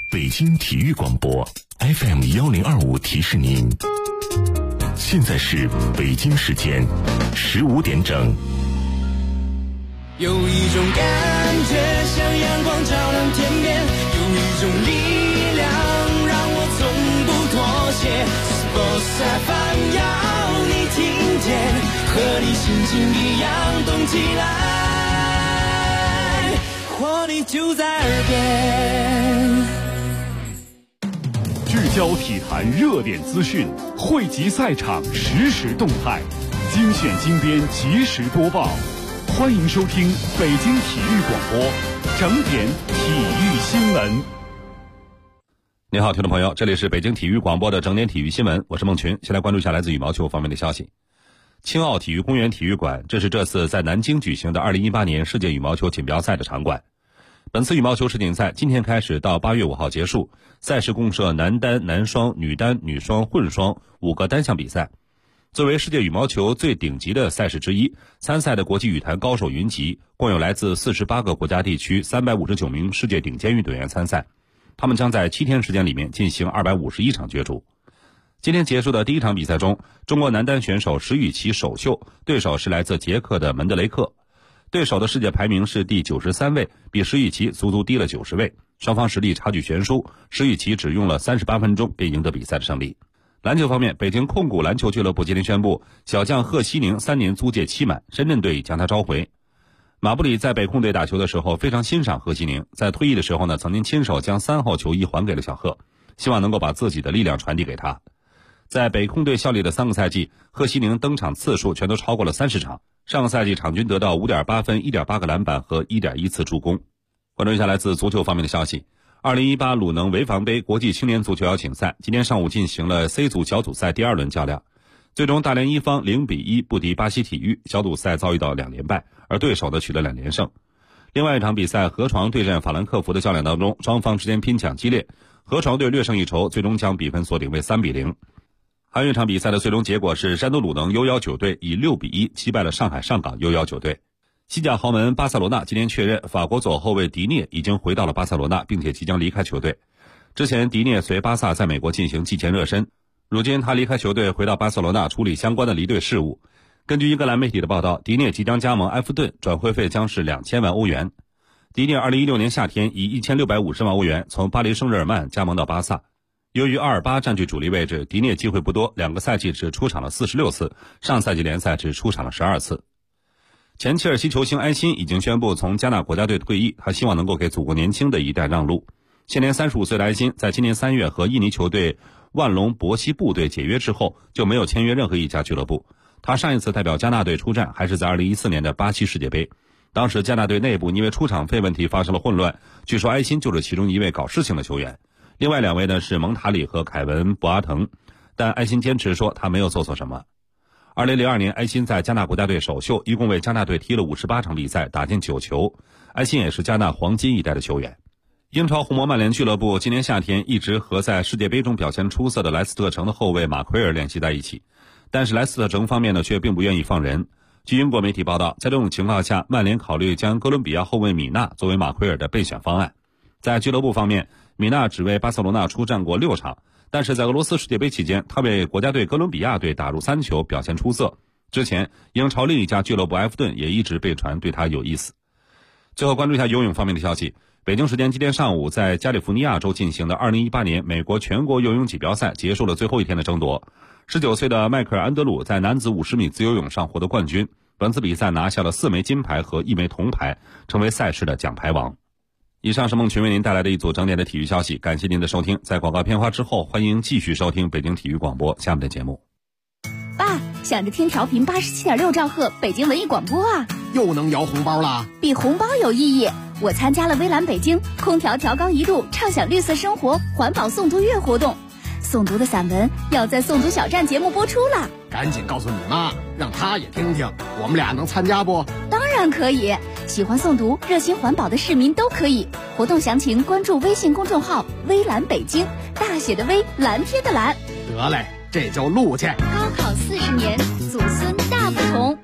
北京体育广播 FM1025提示您，现在是北京时间15点整。 有一种感觉像阳光照亮天边，有一种力量让我从不妥协。Sports FM 要你听见，和你心情一样动起来，活力就在耳边。 聚焦体坛热点资讯，汇集赛场实时动态，精选精编即时播报。欢迎收听北京体育广播整点体育新闻。 你好，听众朋友，这里是北京体育广播的整点体育新闻，我是孟群。先来关注一下来自羽毛球方面的消息。青奥体育公园体育馆，这是这次在南京举行的2018年世界羽毛球锦标赛的场馆。本次羽毛球世锦赛今天开始到8月5号结束，赛事共设男单、男双、女单、女双、混双5个单项比赛。作为世界羽毛球最顶级的赛事之一，参赛的国际羽坛高手云集，共有来自48个国家地区359名世界顶尖运动员参赛。他们将在7天时间里面进行251场角逐。今天结束的第一场比赛中，中国男单选手石宇奇首秀，对手是来自捷克的门德雷克。对手的世界排名是第93位，比石宇奇足足低了90位，双方实力差距悬殊，石宇奇只用了38分钟便赢得比赛的胜利。篮球方面，北京控股篮球俱乐部今天宣布，小将贺西宁3年租借期满，深圳队将他召回。马布里在北控队打球的时候非常欣赏贺西宁，在退役的时候呢，曾经亲手将3号球衣还给了小贺，希望能够把自己的力量传递给他。在北控队效力的3个赛季，贺西宁登场次数全都超过了30场，上个赛季场均得到 5.8 分、1.8 个篮板和 1.1 次助攻。关注一下来自足球方面的消息。2018鲁能潍坊杯国际青年足球邀请赛今天上午进行了 C 组小组赛第2轮较量，最终大连一方0-1不敌巴西体育，小组赛遭遇到2连败，而对手呢取得2连胜。另外一场比赛河床对阵法兰克福的较量当中，双方之间拼抢激烈，河床队略胜一筹，最终将比分锁定为3-0。还有一场比赛的最终结果是山东鲁能 U19 队以6-1击败了上海上港 U19 队。西甲豪门巴塞罗那今天确认，法国左后卫迪涅已经回到了巴塞罗那，并且即将离开球队。之前迪涅随巴萨在美国进行季前热身，如今他离开球队回到巴塞罗那处理相关的离队事务。根据英格兰媒体的报道，迪涅即将加盟埃弗顿，转会费将是2000万欧元。迪涅2016年夏天以1650万欧元从巴黎圣日耳曼加盟到巴萨。由于阿尔巴占据主力位置，迪涅机会不多，2个赛季只出场了46次，上赛季联赛只出场了12次。前切尔西球星埃辛已经宣布从加纳国家队退役，他希望能够给祖国年轻的一代让路。现年35岁的埃辛在今年3月和印尼球队万隆博西布队解约之后，就没有签约任何一家俱乐部。他上一次代表加纳队出战还是在2014年的巴西世界杯，当时加纳队内部因为出场费问题发生了混乱，据说埃辛就是其中一位搞事情的球员。另外2位呢是蒙塔里和凯文博阿滕，但埃辛坚持说他没有做错什么。2002年，埃辛在加纳国家队首秀，一共为加纳队踢了58场比赛，打进9球。埃辛也是加纳黄金一代的球员。英超红魔曼联俱乐部今年夏天一直和在世界杯中表现出色的莱斯特城的后卫马奎尔联系在一起，但是莱斯特城方面呢却并不愿意放人。据英国媒体报道，在这种情况下，曼联考虑将哥伦比亚后卫米纳作为马奎尔的备选方案。在俱乐部方面，米纳只为巴塞罗那出战过6场，但是在俄罗斯世界杯期间，他为国家队哥伦比亚队打入3球，表现出色。之前英超另一家俱乐部埃弗顿也一直被传对他有意思。最后关注一下游泳方面的消息。北京时间今天上午，在加利福尼亚州进行的2018年美国全国游泳锦标赛结束了最后一天的争夺。19岁的迈克尔·安德鲁在男子50米自由泳上获得冠军，本次比赛拿下了4枚金牌和1枚铜牌，成为赛事的奖牌王。以上是孟群为您带来的一组整点的体育消息，感谢您的收听。在广告片花之后，欢迎继续收听北京体育广播下面的节目。 爸，想着听调频87.6兆赫北京文艺广播啊， 又能摇红包啦！ 比红包有意义。我参加了微蓝北京空调调高1度畅享绿色生活环保诵读月活动，诵读的散文要在诵读小站节目播出了， 赶紧告诉你妈，让她也听听，我们俩能参加不？ 当然可以，喜欢诵读热心环保的市民都可以。活动详情关注微信公众号微蓝北京，大写的微，蓝天的蓝。 得嘞，这就录去。 高考40年，祖孙大不同。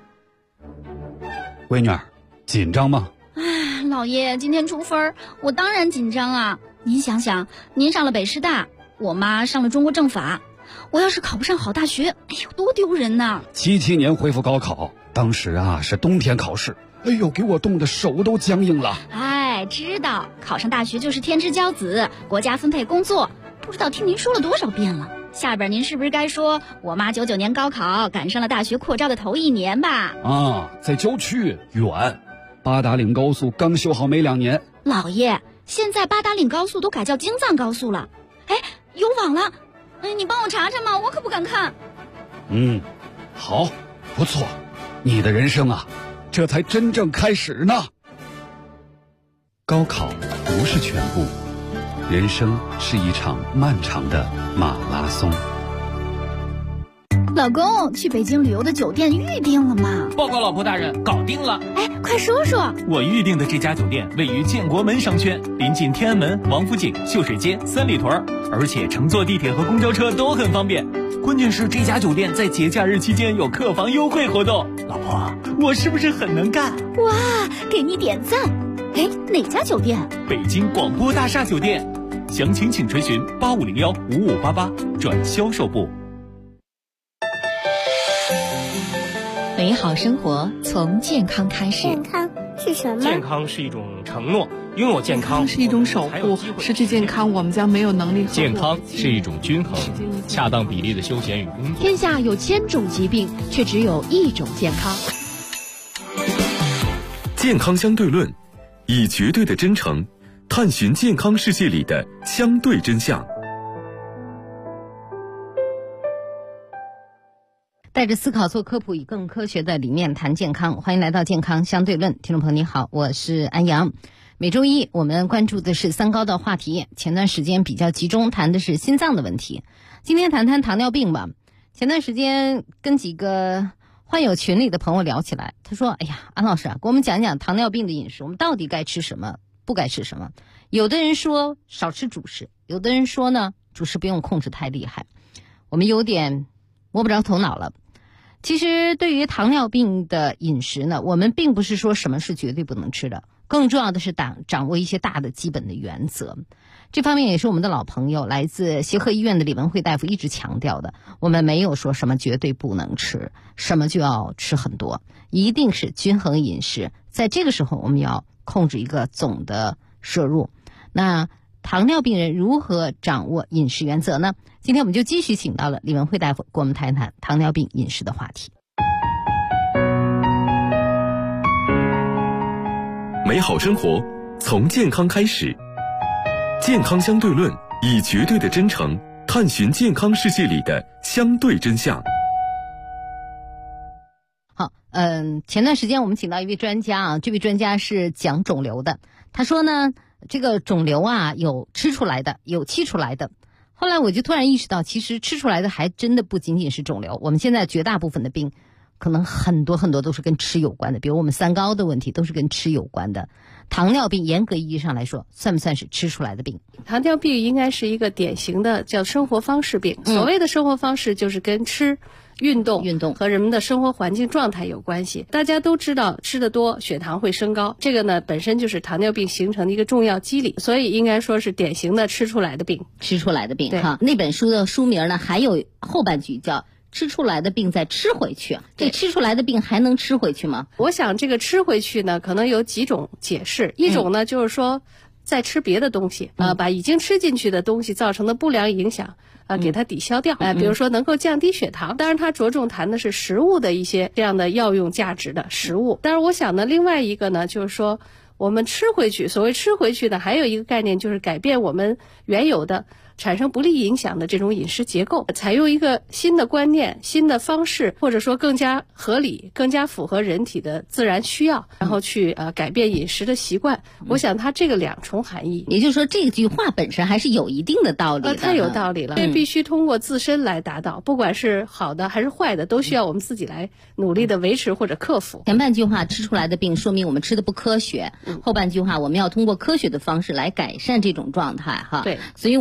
闺女儿，紧张吗？ 老爷，今天出分，我当然紧张啊。 您想想，您上了北师大，我妈上了中国政法，我要是考不上好大学，哎呦，多丢人呐 ！77年恢复高考，当时是冬天考试，哎呦，给我冻得手都僵硬了。 哎，知道考上大学就是天之骄子，国家分配工作，不知道听您说了多少遍了。下边您是不是该说我妈99年高考赶上了大学扩招的头1年吧？ 在郊区远，八达岭高速刚修好没2年。 老爷，现在八达岭高速都改叫京藏高速了，哎，有网了，你帮我查查嘛，我可不敢看。 好，不错，你的人生这才真正开始呢。高考不是全部，人生是一场漫长的马拉松。 老公，去北京旅游的酒店预定了吗？ 报告老婆大人，搞定了。 哎，快说说。 我预定的这家酒店位于建国门商圈，临近天安门、王府井、秀水街、三里屯，而且乘坐地铁和公交车都很方便。关键是这家酒店在节假日期间有客房优惠活动。老婆，我是不是很能干？ 哇，给你点赞。哎，哪家酒店？ 北京广播大厦酒店。详情请垂询85015588转销售部。 美好生活从健康开始。 健康是什么？ 健康是一种承诺，拥有健康是一种守护，失去健康我们将没有能力。 健康是一种均衡，恰当比例的休闲与工作。 天下有1000种疾病，却只有1种健康。 健康相对论，以绝对的真诚探寻健康世界里的相对真相。 带着思考做科普，以更科学的理念谈健康。欢迎来到健康相对论，听众朋友你好，我是安阳。每周一我们关注的是3高的话题，前段时间比较集中谈的是心脏的问题，今天谈谈糖尿病吧。前段时间跟几个患有群里的朋友聊起来，他说哎呀，安老师给我们讲讲糖尿病的饮食，我们到底该吃什么不该吃什么。有的人说少吃主食，有的人说呢主食不用控制太厉害，我们有点摸不着头脑了。其实对于糖尿病的饮食呢，我们并不是说什么是绝对不能吃的，更重要的是掌握一些大的基本的原则。这方面也是我们的老朋友来自协和医院的李文慧大夫一直强调的，我们没有说什么绝对不能吃，什么就要吃很多，一定是均衡饮食。在这个时候我们要控制一个总的摄入。那糖尿病人如何掌握饮食原则呢？今天我们就继续请到了李文慧大夫，跟我们谈一谈糖尿病饮食的话题。 美好生活从健康开始，健康相对论，以绝对的真诚探寻健康世界里的相对真相。 好，前段时间我们请到一位专家这位专家是讲肿瘤的。他说呢，这个肿瘤有吃出来的，有期出来的。后来我就突然意识到，其实吃出来的还真的不仅仅是肿瘤。我们现在绝大部分的病，可能很多都是跟吃有关的，比如我们3高的问题都是跟吃有关的。糖尿病严格意义上来说，算不算是吃出来的病？ 糖尿病应该是一个典型的叫生活方式病。所谓的生活方式就是跟吃、运动和人们的生活环境状态有关系。大家都知道吃得多血糖会升高，这个呢本身就是糖尿病形成的一个重要机理，所以应该说是典型的吃出来的病。 吃出来的病哈。那本书的书名呢还有后半句叫吃出来的病再吃回去。这吃出来的病还能吃回去吗？ 我想这个吃回去呢可能有几种解释。一种呢就是说再吃别的东西把已经吃进去的东西造成的不良影响给它抵消掉。比如说能够降低血糖，当然它着重谈的是食物的一些这样的药用价值的食物。但是我想呢，另外一个呢就是说我们吃回去，所谓吃回去呢还有一个概念就是改变我们原有的产生不利影响的这种饮食结构，采用一个新的观念、新的方式，或者说更加合理、更加符合人体的自然需要，然后去改变饮食的习惯。我想它这个2重含义。 也就是说这句话本身还是有一定的道理的。 它有道理了，因为必须通过自身来达到，不管是好的还是坏的，都需要我们自己来努力的维持或者克服。 前半句话吃出来的病说明我们吃的不科学，后半句话我们要通过科学的方式来改善这种状态哈。 对， 所以我们现在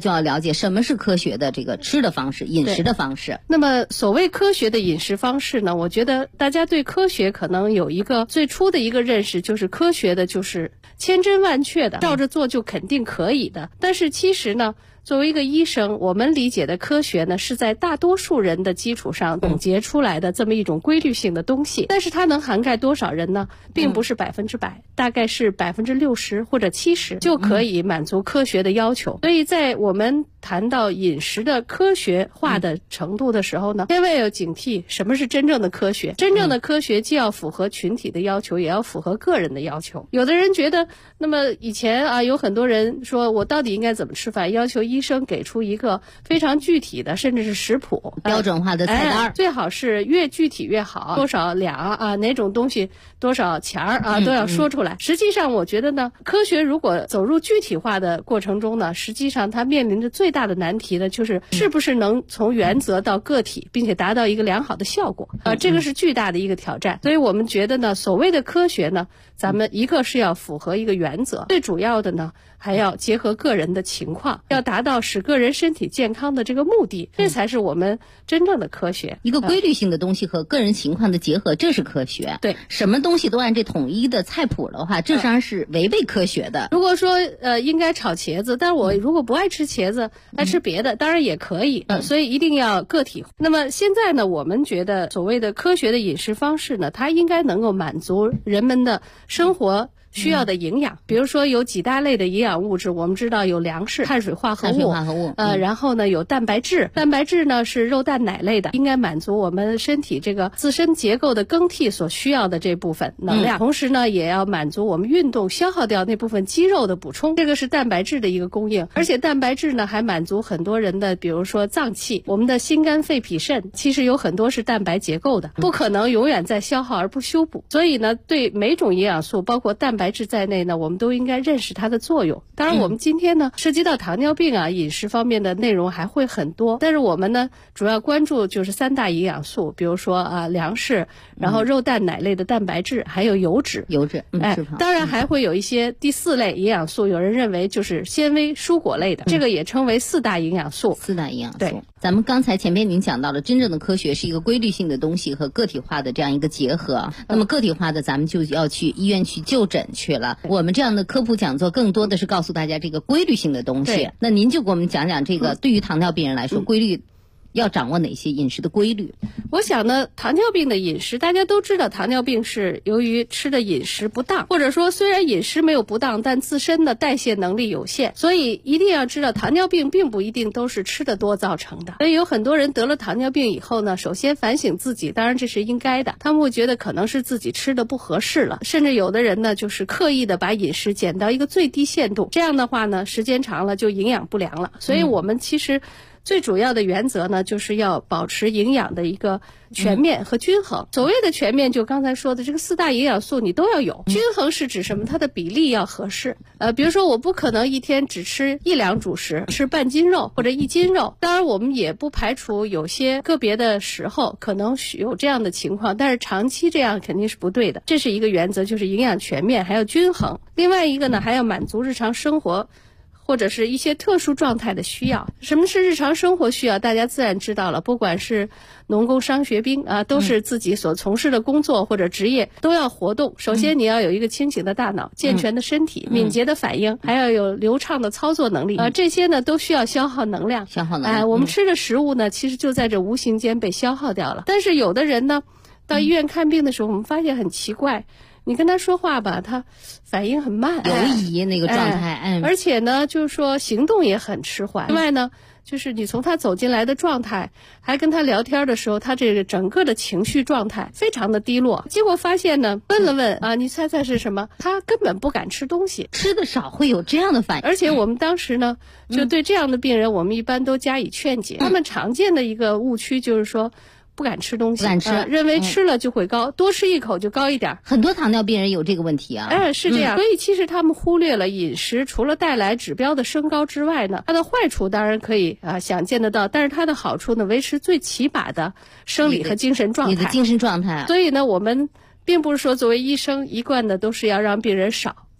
就要了解什么是科学的这个吃的方式、饮食的方式。 那么所谓科学的饮食方式呢，我觉得大家对科学可能有一个最初的一个认识，就是科学的就是千真万确的，照着做就肯定可以的。但是其实呢，作为一个医生，我们理解的科学呢，是在大多数人的基础上总结出来的这么一种规律性的东西。但是它能涵盖多少人呢？并不是100%，大概是60%或者70%就可以满足科学的要求。所以在我们谈到饮食的科学化的程度的时候呢，千万要警惕什么是真正的科学。真正的科学既要符合群体的要求，也要符合个人的要求。有的人觉得，那么以前啊，有很多人说我到底应该怎么吃饭，要求医生给出一个非常具体的，甚至是食谱标准化的菜单， 最好是越具体越好，多少两啊，哪种东西多少钱啊，都要说出来。实际上我觉得呢，科学如果走入具体化的过程中呢，实际上它面临着最大的难题呢，就是是不是能从原则到个体，并且达到一个良好的效果这个是巨大的一个挑战。所以我们觉得呢，所谓的科学呢，咱们一个是要符合一个原则，最主要的呢，还要结合个人的情况，要达到使个人身体健康的这个目的，这才是我们真正的科学。 一个规律性的东西和个人情况的结合，这是科学。 对， 什么东西都按这统一的菜谱的话，这实际上是违背科学的。 如果说应该炒茄子，但是我如果不爱吃茄子，爱吃别的，当然也可以。所以一定要个体化。那么现在呢，我们觉得所谓的科学的饮食方式呢，它应该能够满足人们的生活需要的营养。比如说有几大类的营养物质，我们知道有粮食、碳水化合物，然后呢有蛋白质，蛋白质呢是肉蛋奶类的，应该满足我们身体这个自身结构的更替所需要的这部分能量，同时呢也要满足我们运动消耗掉那部分肌肉的补充，这个是蛋白质的一个供应。而且蛋白质呢还满足很多人的，比如说脏器，我们的心肝肺脾肾其实有很多是蛋白结构的，不可能永远在消耗而不修补。所以呢，对每种营养素，包括蛋白质在内呢，我们都应该认识它的作用。当然我们今天呢涉及到糖尿病啊，饮食方面的内容还会很多，但是我们呢主要关注就是3大营养素，比如说粮食，然后肉蛋奶类的蛋白质，还有油脂。当然还会有一些第4类营养素，有人认为就是纤维蔬果类的，这个也称为4大营养素。 4大营养素。 对， 咱们刚才前面您讲到了，真正的科学是一个规律性的东西和个体化的这样一个结合。那么个体化的，咱们就要去医院去就诊去了。我们这样的科普讲座更多的是告诉大家这个规律性的东西。那您就给我们讲讲这个，对于糖尿病人来说，规律要掌握哪些饮食的规律？ 我想呢，糖尿病的饮食，大家都知道，糖尿病是由于吃的饮食不当，或者说虽然饮食没有不当，但自身的代谢能力有限，所以一定要知道，糖尿病并不一定都是吃的多造成的。所以有很多人得了糖尿病以后呢，首先反省自己，当然这是应该的，他们会觉得可能是自己吃的不合适了，甚至有的人呢，就是刻意的把饮食减到一个最低限度，这样的话呢，时间长了就营养不良了。所以我们其实最主要的原则呢，就是要保持营养的一个全面和均衡。所谓的全面，就刚才说的这个4大营养素你都要有。均衡是指什么？它的比例要合适。比如说我不可能一天只吃1两主食，吃半斤肉或者1斤肉。当然我们也不排除有些个别的时候可能有这样的情况，但是长期这样肯定是不对的。这是一个原则，就是营养全面还要均衡。另外一个呢，还要满足日常生活或者是一些特殊状态的需要。什么是日常生活需要？大家自然知道了，不管是农工商学兵啊，都是自己所从事的工作或者职业都要活动。首先你要有一个清醒的大脑、健全的身体、敏捷的反应，还要有流畅的操作能力这些呢都需要消耗能量。我们吃的食物呢，其实就在这无形间被消耗掉了。但是有的人呢，到医院看病的时候，我们发现很奇怪，你跟他说话吧，他反应很慢， 犹疑那个状态， 而且呢，就是说行动也很迟缓。另外呢，就是你从他走进来的状态，还跟他聊天的时候，他这个整个的情绪状态非常的低落。结果发现呢，问了问你猜猜是什么？他根本不敢吃东西， 吃的少会有这样的反应。 而且我们当时呢，就对这样的病人，我们一般都加以劝解。他们常见的一个误区就是说，不敢吃东西， 不敢吃， 认为吃了就会高，多吃一口就高一点。 很多糖尿病人有这个问题啊。 是这样。所以其实他们忽略了饮食除了带来指标的升高之外呢，它的坏处当然可以想见得到，但是它的好处呢，维持最起码的生理和精神状态。 你的精神状态。 所以呢，我们并不是说作为医生一贯的都是要让病人少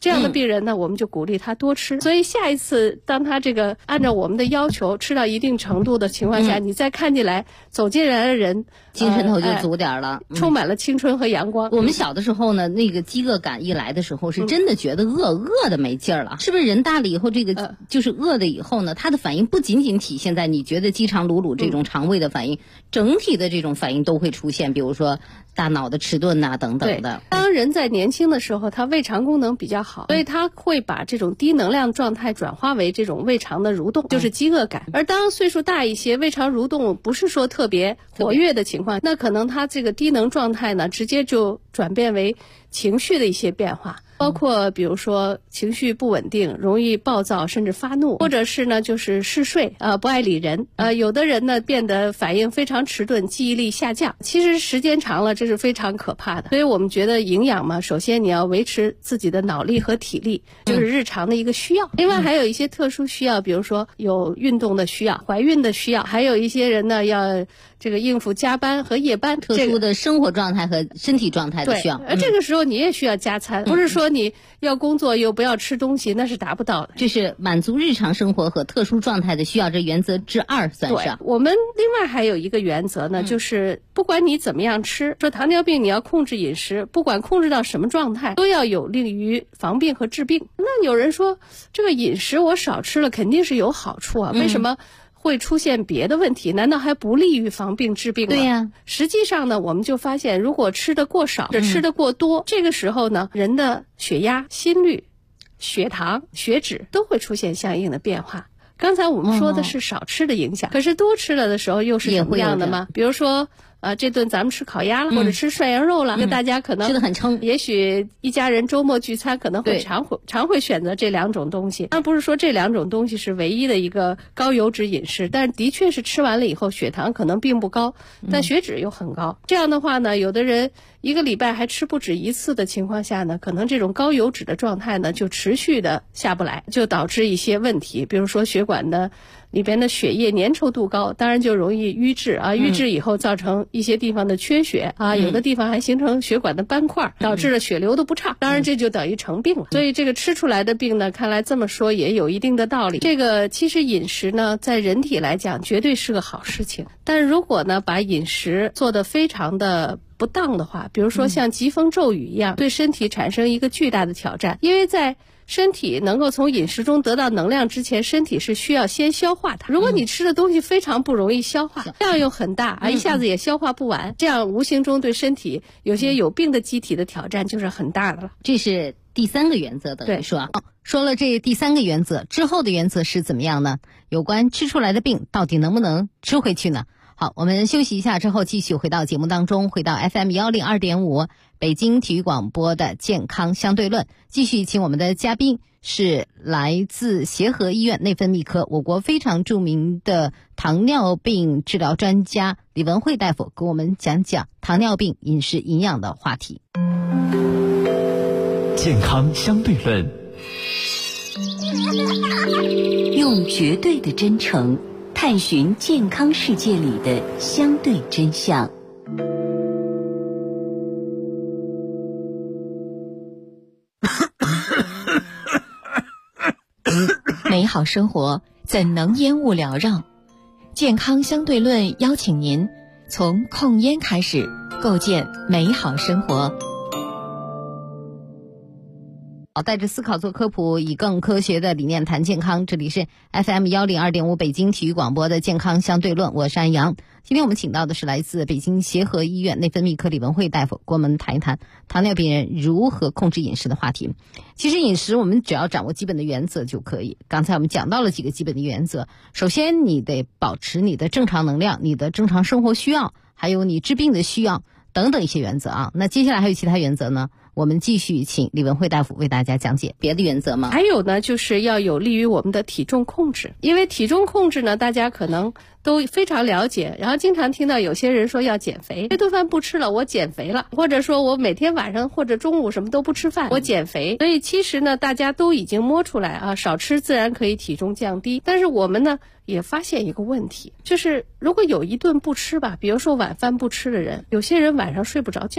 这样的病人呢，我们就鼓励他多吃。所以下一次当他这个按照我们的要求吃到一定程度的情况下，你再看进来走进来的人， 精神头就足点了， 充满了青春和阳光。 我们小的时候呢，那个饥饿感一来的时候，是真的觉得饿的没劲儿了。是不是人大了以后，这个就是饿的以后呢，他的反应不仅仅体现在你觉得饥肠辘辘这种肠胃的反应，整体的这种反应都会出现，比如说大脑的迟钝呐等等的。 当人在年轻的时候，他胃肠功能比较好，所以他会把这种低能量状态转化为这种胃肠的蠕动，就是饥饿感。而当岁数大一些，胃肠蠕动不是说特别活跃的情况，那可能他这个低能状态呢，直接就转变为情绪的一些变化，包括比如说情绪不稳定，容易暴躁甚至发怒，或者是呢就是嗜睡不爱理人，有的人呢变得反应非常迟钝，记忆力下降。其实时间长了这是非常可怕的。所以我们觉得营养嘛，首先你要维持自己的脑力和体力，就是日常的一个需要。另外还有一些特殊需要，比如说有运动的需要，怀孕的需要，还有一些人呢要这个应付加班和夜班， 特殊的生活状态和身体状态的需要。 这个时候你也需要加餐，不是说你要工作又不要吃东西，那是达不到的。 这是满足日常生活和特殊状态的需要，这原则之2算是。 对，我们另外还有一个原则呢，就是不管你怎么样吃，说糖尿病你要控制饮食，不管控制到什么状态，都要有利于防病和治病。那有人说这个饮食我少吃了肯定是有好处啊，为什么会出现别的问题？难道还不利于防病治病吗？ 对呀。 实际上呢，我们就发现，如果吃得过少或者吃得过多，这个时候呢，人的血压、心率、血糖、血脂都会出现相应的变化。刚才我们说的是少吃的影响，可是多吃了的时候又是什么样的吗？比如说这顿咱们吃烤鸭了，或者吃涮羊肉了，大家可能吃得很撑。 也许一家人周末聚餐可能会常会选择这2种东西。当然不是说这2种东西是唯一的一个高油脂饮食，但是的确是吃完了以后血糖可能并不高，但血脂又很高。这样的话呢，有的人一个礼拜还吃不止1次的情况下呢，可能这种高油脂的状态呢就持续的下不来，就导致一些问题，比如说血管的里边的血液粘稠度高，当然就容易瘀滞瘀滞以后造成一些地方的缺血有的地方还形成血管的斑块，导致了血流的不畅，当然这就等于成病了。所以这个吃出来的病呢，看来这么说也有一定的道理。这个其实饮食呢，在人体来讲绝对是个好事情，但是如果呢把饮食做得非常的不当的话，比如说像疾风骤雨一样，对身体产生一个巨大的挑战。因为在身体能够从饮食中得到能量之前，身体是需要先消化它。如果你吃的东西非常不容易消化，量又很大一下子也消化不完，这样无形中对身体有些有病的机体的挑战就是很大的了。 这是第3个原则等于说。说了这第3个原则之后的原则是怎么样呢？有关吃出来的病到底能不能吃回去呢？好，我们休息一下之后继续回到节目当中，回到 FM 102.5北京体育广播的健康相对论，继续请我们的嘉宾是来自协和医院内分泌科我国非常著名的糖尿病治疗专家李文慧大夫，给我们讲讲糖尿病饮食营养的话题。 健康相对论， 用绝对的真诚探寻健康世界里的相对真相。 美好生活怎能烟雾缭绕？健康相对论邀请您从控烟开始，构建美好生活。 带着思考做科普，以更科学的理念谈健康。这里是 FM 102.5北京体育广播的健康相对论，我是安阳。今天我们请到的是来自北京协和医院内分泌科李文慧大夫，跟我们谈一谈糖尿病人如何控制饮食的话题。其实饮食我们只要掌握基本的原则就可以。刚才我们讲到了几个基本的原则，首先你得保持你的正常能量，你的正常生活需要，还有你治病的需要等等一些原则啊。那接下来还有其他原则呢？我们继续请李文慧大夫为大家讲解别的原则吗？ 还有呢，就是要有利于我们的体重控制。因为体重控制呢，大家可能都非常了解，然后经常听到有些人说要减肥，这顿饭不吃了我减肥了，或者说我每天晚上或者中午什么都不吃饭我减肥。所以其实呢，大家都已经摸出来少吃自然可以体重降低。但是我们呢也发现一个问题，就是如果有一顿不吃吧，比如说晚饭不吃的人，有些人晚上睡不着觉。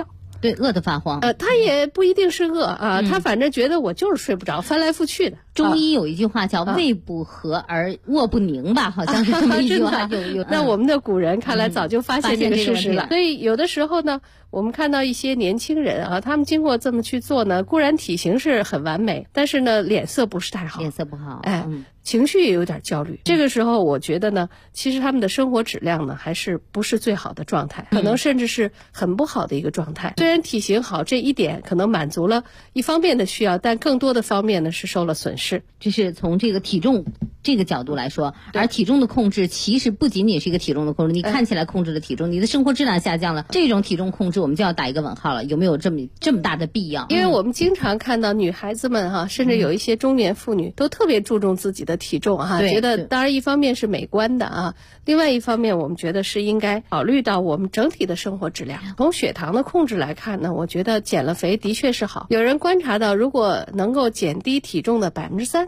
对，饿得发慌。 他也不一定是饿啊，他反正觉得我就是睡不着，翻来覆去的。 中医有一句话叫胃不和而卧不宁吧，好像是这么一句话。 那我们的古人看来早就发现这个事实了。所以有的时候呢，我们看到一些年轻人啊，他们经过这么去做呢，固然体型是很完美，但是呢脸色不是太好， 脸色不好， 情绪也有点焦虑。这个时候我觉得呢，其实他们的生活质量呢还是不是最好的状态，可能甚至是很不好的一个状态。虽然体型好这一点可能满足了一方面的需要，但更多的方面呢是受了损失。 这是从这个体重这个角度来说，而体重的控制其实不仅仅是一个体重的控制，你看起来控制了体重，你的生活质量下降了，这种体重控制我们就要打一个问号了，有没有这么大的必要？ 因为我们经常看到女孩子们甚至有一些中年妇女都特别注重自己的体重觉得当然一方面是美观的另外一方面我们觉得是应该考虑到我们整体的生活质量。从血糖的控制来看呢，我觉得减了肥的确是好。有人观察到，如果能够减低体重的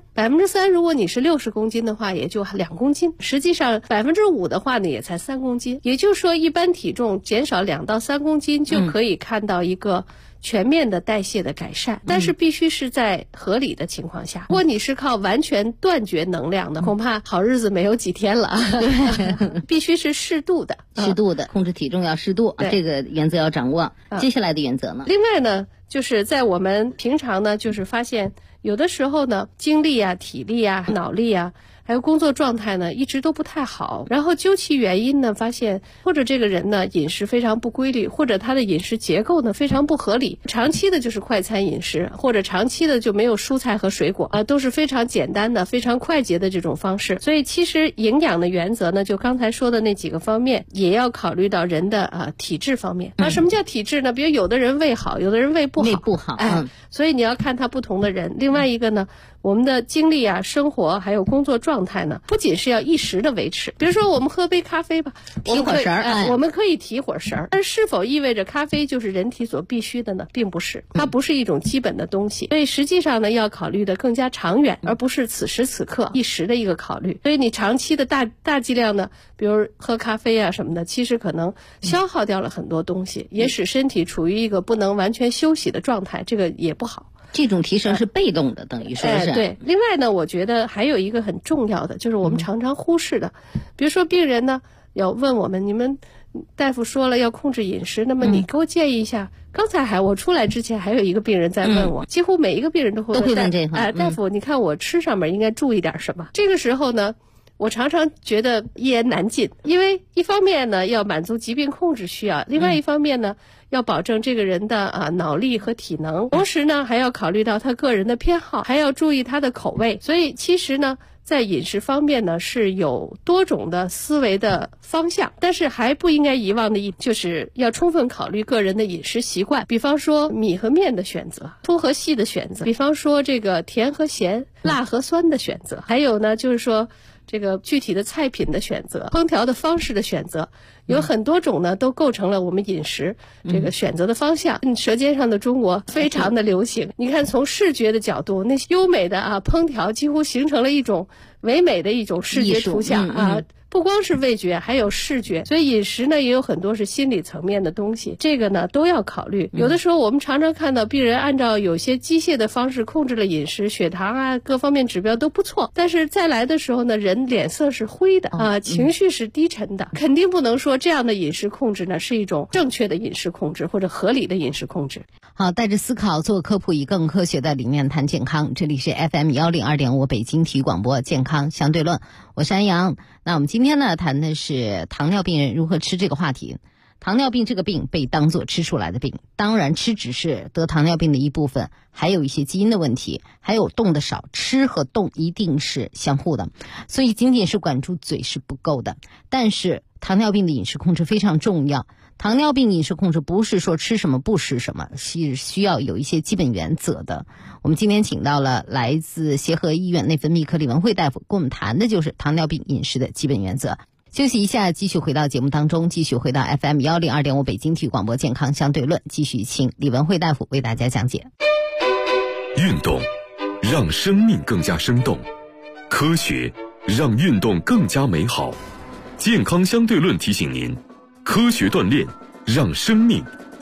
3%，如果你是60公斤的话，也就2公斤，实际上5%的话呢，也才3公斤。也就是说，一般体重减少2到3公斤就可以看到一个全面的代谢的改善，但是必须是在合理的情况下。如果你是靠完全断绝能量的，恐怕好日子没有几天了。必须是适度的控制体重要适度，这个原则要掌握。接下来的原则呢？ 另外呢，就是在我们平常呢，就是发现有的时候呢，精力体力脑力还有工作状态呢，一直都不太好。然后究其原因呢，发现或者这个人呢饮食非常不规律，或者他的饮食结构呢非常不合理，长期的就是快餐饮食，或者长期的就没有蔬菜和水果都是非常简单的、非常快捷的这种方式。所以其实营养的原则呢，就刚才说的那几个方面，也要考虑到人的体质方面。那什么叫体质呢？比如有的人胃好，有的人胃不好，所以你要看他不同的人。另外一个呢，我们的精力生活还有工作状态呢，不仅是要一时的维持。比如说我们喝杯咖啡吧， 提会儿神我们可以提会儿神，但是否意味着咖啡就是人体所必须的呢？并不是，它不是一种基本的东西。所以实际上呢，要考虑的更加长远，而不是此时此刻一时的一个考虑。所以你长期的大剂量呢，比如喝咖啡什么的，其实可能消耗掉了很多东西，也使身体处于一个不能完全休息的状态，这个也不好。 这种提升是被动的，等于说是对。另外呢，我觉得还有一个很重要的，就是我们常常忽视的，比如说病人呢要问我们，你们大夫说了要控制饮食，那么你给我建议一下。刚才我出来之前还有一个病人在问我，几乎每一个病人都会问这个大夫，你看我吃上面应该注意点什么？这个时候呢，我常常觉得一言难尽，因为一方面呢要满足疾病控制需要，另外一方面呢要保证这个人的脑力和体能，同时呢还要考虑到他个人的偏好，还要注意他的口味。所以其实呢，在饮食方面呢是有多种的思维的方向，但是还不应该遗忘的就是要充分考虑个人的饮食习惯，比方说米和面的选择，粗和细的选择，比方说这个甜和咸、辣和酸的选择，还有呢就是说这个具体的菜品的选择，烹调的方式的选择，有很多种呢，都构成了我们饮食这个选择的方向。舌尖上的中国非常的流行，你看从视觉的角度，那优美的烹调几乎形成了一种唯美的一种视觉图像不光是味觉，还有视觉。所以饮食呢也有很多是心理层面的东西，这个呢都要考虑。有的时候我们常常看到病人按照有些机械的方式控制了饮食，血糖各方面指标都不错，但是再来的时候呢，人脸色是灰的情绪是低沉的，肯定不能说这样的饮食控制呢是一种正确的饮食控制或者合理的饮食控制。 好，带着思考做科普，以更科学的理念谈健康。这里是 FM102.5 北京体育广播健康相对论，我是安阳。那我们今天呢谈的是糖尿病人如何吃这个话题。糖尿病这个病被当作吃出来的病，当然吃只是得糖尿病的一部分，还有一些基因的问题，还有动的少，吃和动一定是相互的，所以仅仅是管住嘴是不够的。但是糖尿病的饮食控制非常重要，糖尿病饮食控制不是说吃什么不吃什么，是需要有一些基本原则的。我们今天请到了来自协和医院内分泌科李文慧大夫，跟我们谈的就是糖尿病饮食的基本原则。休息一下，继续回到节目当中，继续回到 FM102.5 北京体育广播健康相对论，继续请李文慧大夫为大家讲解。 运动让生命更加生动，科学让运动更加美好。健康相对论提醒您，科学锻炼让生命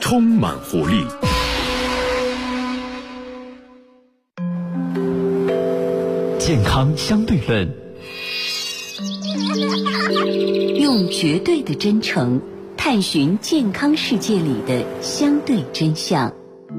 充满活力。 健康相对论， 用绝对的真诚探寻健康世界里的相对真相。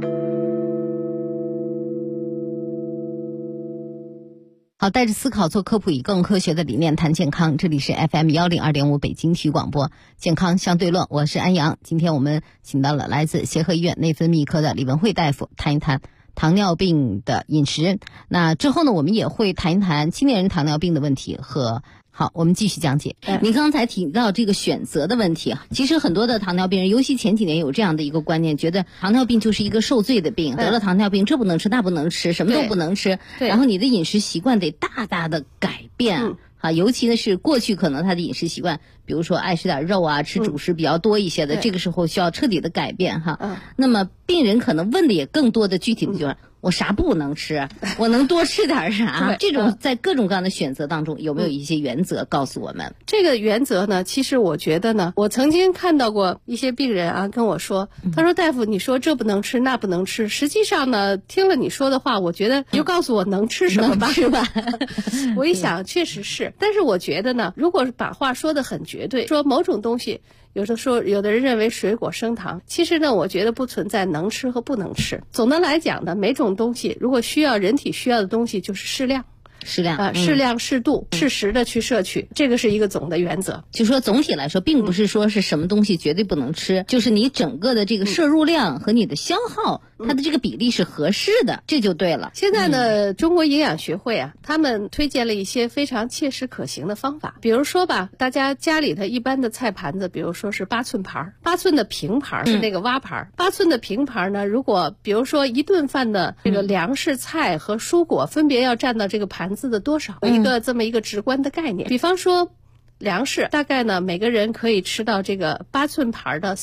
好，带着思考做科普，以更科学的理念谈健康。这里是 FM102.5 北京体育广播健康相对论，我是安阳。今天我们请到了来自协和医院内分泌科的李文慧大夫，谈一谈糖尿病的饮食。那之后呢，我们也会谈一谈青年人糖尿病的问题和。好，我们继续讲解。您刚才提到这个选择的问题啊，其实很多的糖尿病人，尤其前几年有这样的一个观念，觉得糖尿病就是一个受罪的病，得了糖尿病这不能吃那不能吃，什么都不能吃，然后你的饮食习惯得大大的改变。尤其呢是过去可能他的饮食习惯，比如说爱吃点肉啊，吃主食比较多一些的，这个时候需要彻底的改变哈。那么病人可能问的也更多的具体的就是我啥不能吃，我能多吃点啥？这种在各种各样的选择当中，有没有一些原则告诉我们？ 这个原则呢，其实我觉得呢，我曾经看到过一些病人啊跟我说，他说大夫，你说这不能吃那不能吃，实际上呢，听了你说的话，我觉得你就告诉我能吃什么吧，是吧？我一想，确实是，但是我觉得呢，如果把话说得很绝对，说某种东西。有的说，有的人认为水果升糖，其实呢，我觉得不存在能吃和不能吃。总的来讲呢，每种东西如果需要人体需要的东西，就是适量。适量适度，适时的去摄取，这个是一个总的原则。 就说总体来说，并不是说是什么东西绝对不能吃，就是你整个的这个摄入量和你的消耗，它的这个比例是合适的，这就对了。 现在呢，中国营养学会啊，他们推荐了一些非常切实可行的方法。比如说吧，大家家里的一般的菜盘子，比如说是8寸盘，8寸的平盘是那个挖盘，8寸的平盘呢，如果比如说一顿饭的这个粮食、菜和蔬果分别要占到这个盘子的多少，一个这么一个直观的概念。比方说粮食，大概呢每个人可以吃到这个8寸盘的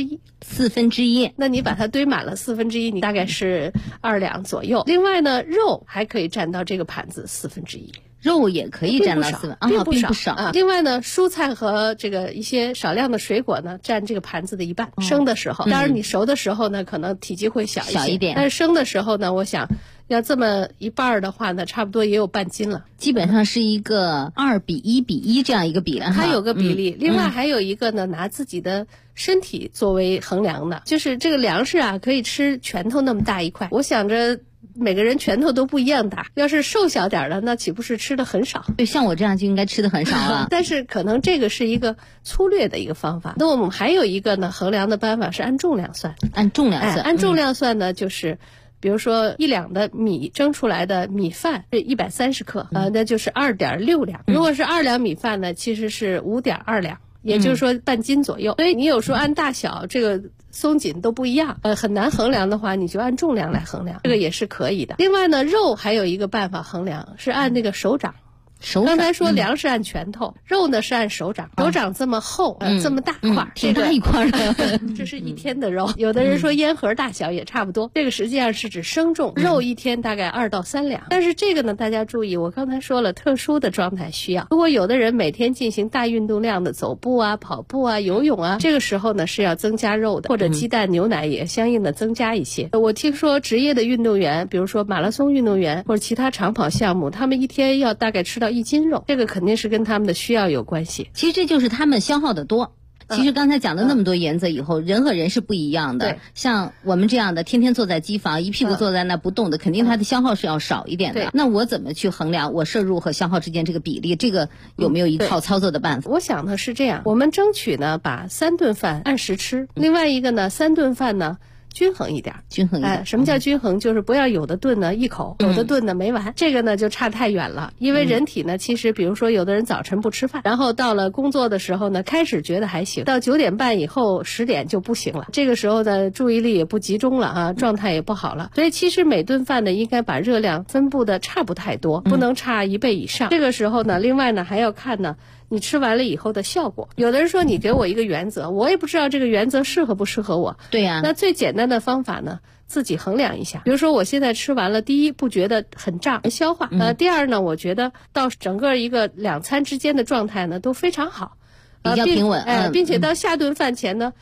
1/4，那你把它堆满了1/4，你大概是2两左右。另外呢，肉还可以占到这个盘子1/4。 肉也可以占到并不少啊。另外呢，蔬菜和这个一些少量的水果呢，占这个盘子的一半。生的时候，当然你熟的时候呢，可能体积会小一点，但是生的时候呢，我想要这么一半的话呢，差不多也有半斤了。 基本上是一个2:1:1这样一个比例。 它有个比例，另外还有一个呢，拿自己的身体作为衡量的，就是这个粮食啊，可以吃拳头那么大一块。我想着。每个人拳头都不一样大，要是瘦小点的，那岂不是吃的很少？ 对，像我这样就应该吃的很少了。 但是可能这个是一个粗略的一个方法。那我们还有一个呢，衡量的办法是按重量算。 按重量算， 按重量算呢，就是比如说1两的米蒸出来的米饭是130克，那就是2.6两。如果是2两米饭呢，其实是5.2两。也就是说半斤左右，所以你有时候按大小这个松紧都不一样，很难衡量的话，你就按重量来衡量，这个也是可以的。另外呢，肉还有一个办法衡量，是按那个手掌。刚才说粮食按拳头，肉呢是按手掌，手掌这么厚，这么大块， 挺大一块的， 这是1天的肉。有的人说烟盒大小也差不多，这个实际上是指生重，肉1天大概2到3两。但是这个呢，大家注意，我刚才说了，特殊的状态需要。如果有的人每天进行大运动量的走步啊、跑步啊、游泳啊，这个时候呢是要增加肉的，或者鸡蛋、牛奶也相应的增加一些。我听说职业的运动员，比如说马拉松运动员或者其他长跑项目，他们1天要大概吃到1斤肉，这个肯定是跟他们的需要有关系。 其实这就是他们消耗的多。其实刚才讲了那么多原则以后，人和人是不一样的。像我们这样的天天坐在机房，一屁股坐在那不动的，肯定它的消耗是要少一点的。那我怎么去衡量我摄入和消耗之间这个比例？这个有没有一套操作的办法？ 我想呢是这样，我们争取呢把3顿饭按时吃，另外一个呢3顿饭呢均衡一点。什么叫均衡？就是不要有的顿呢一口，有的顿呢没完，这个呢就差太远了。因为人体呢，其实比如说有的人早晨不吃饭，然后到了工作的时候呢，开始觉得还行，到9点半以后10点就不行了，这个时候呢注意力也不集中了啊，状态也不好了。所以其实每顿饭呢应该把热量分布的差不太多，不能差1倍以上。这个时候呢，另外呢还要看呢你吃完了以后的效果。有的人说你给我一个原则，我也不知道这个原则适合不适合我。 对呀， 那最简单的方法呢，自己衡量一下。比如说我现在吃完了，第一不觉得很胀消化，第二呢，我觉得到整个一个2餐之间的状态呢都非常好， 比较平稳， 并且到下顿饭前呢，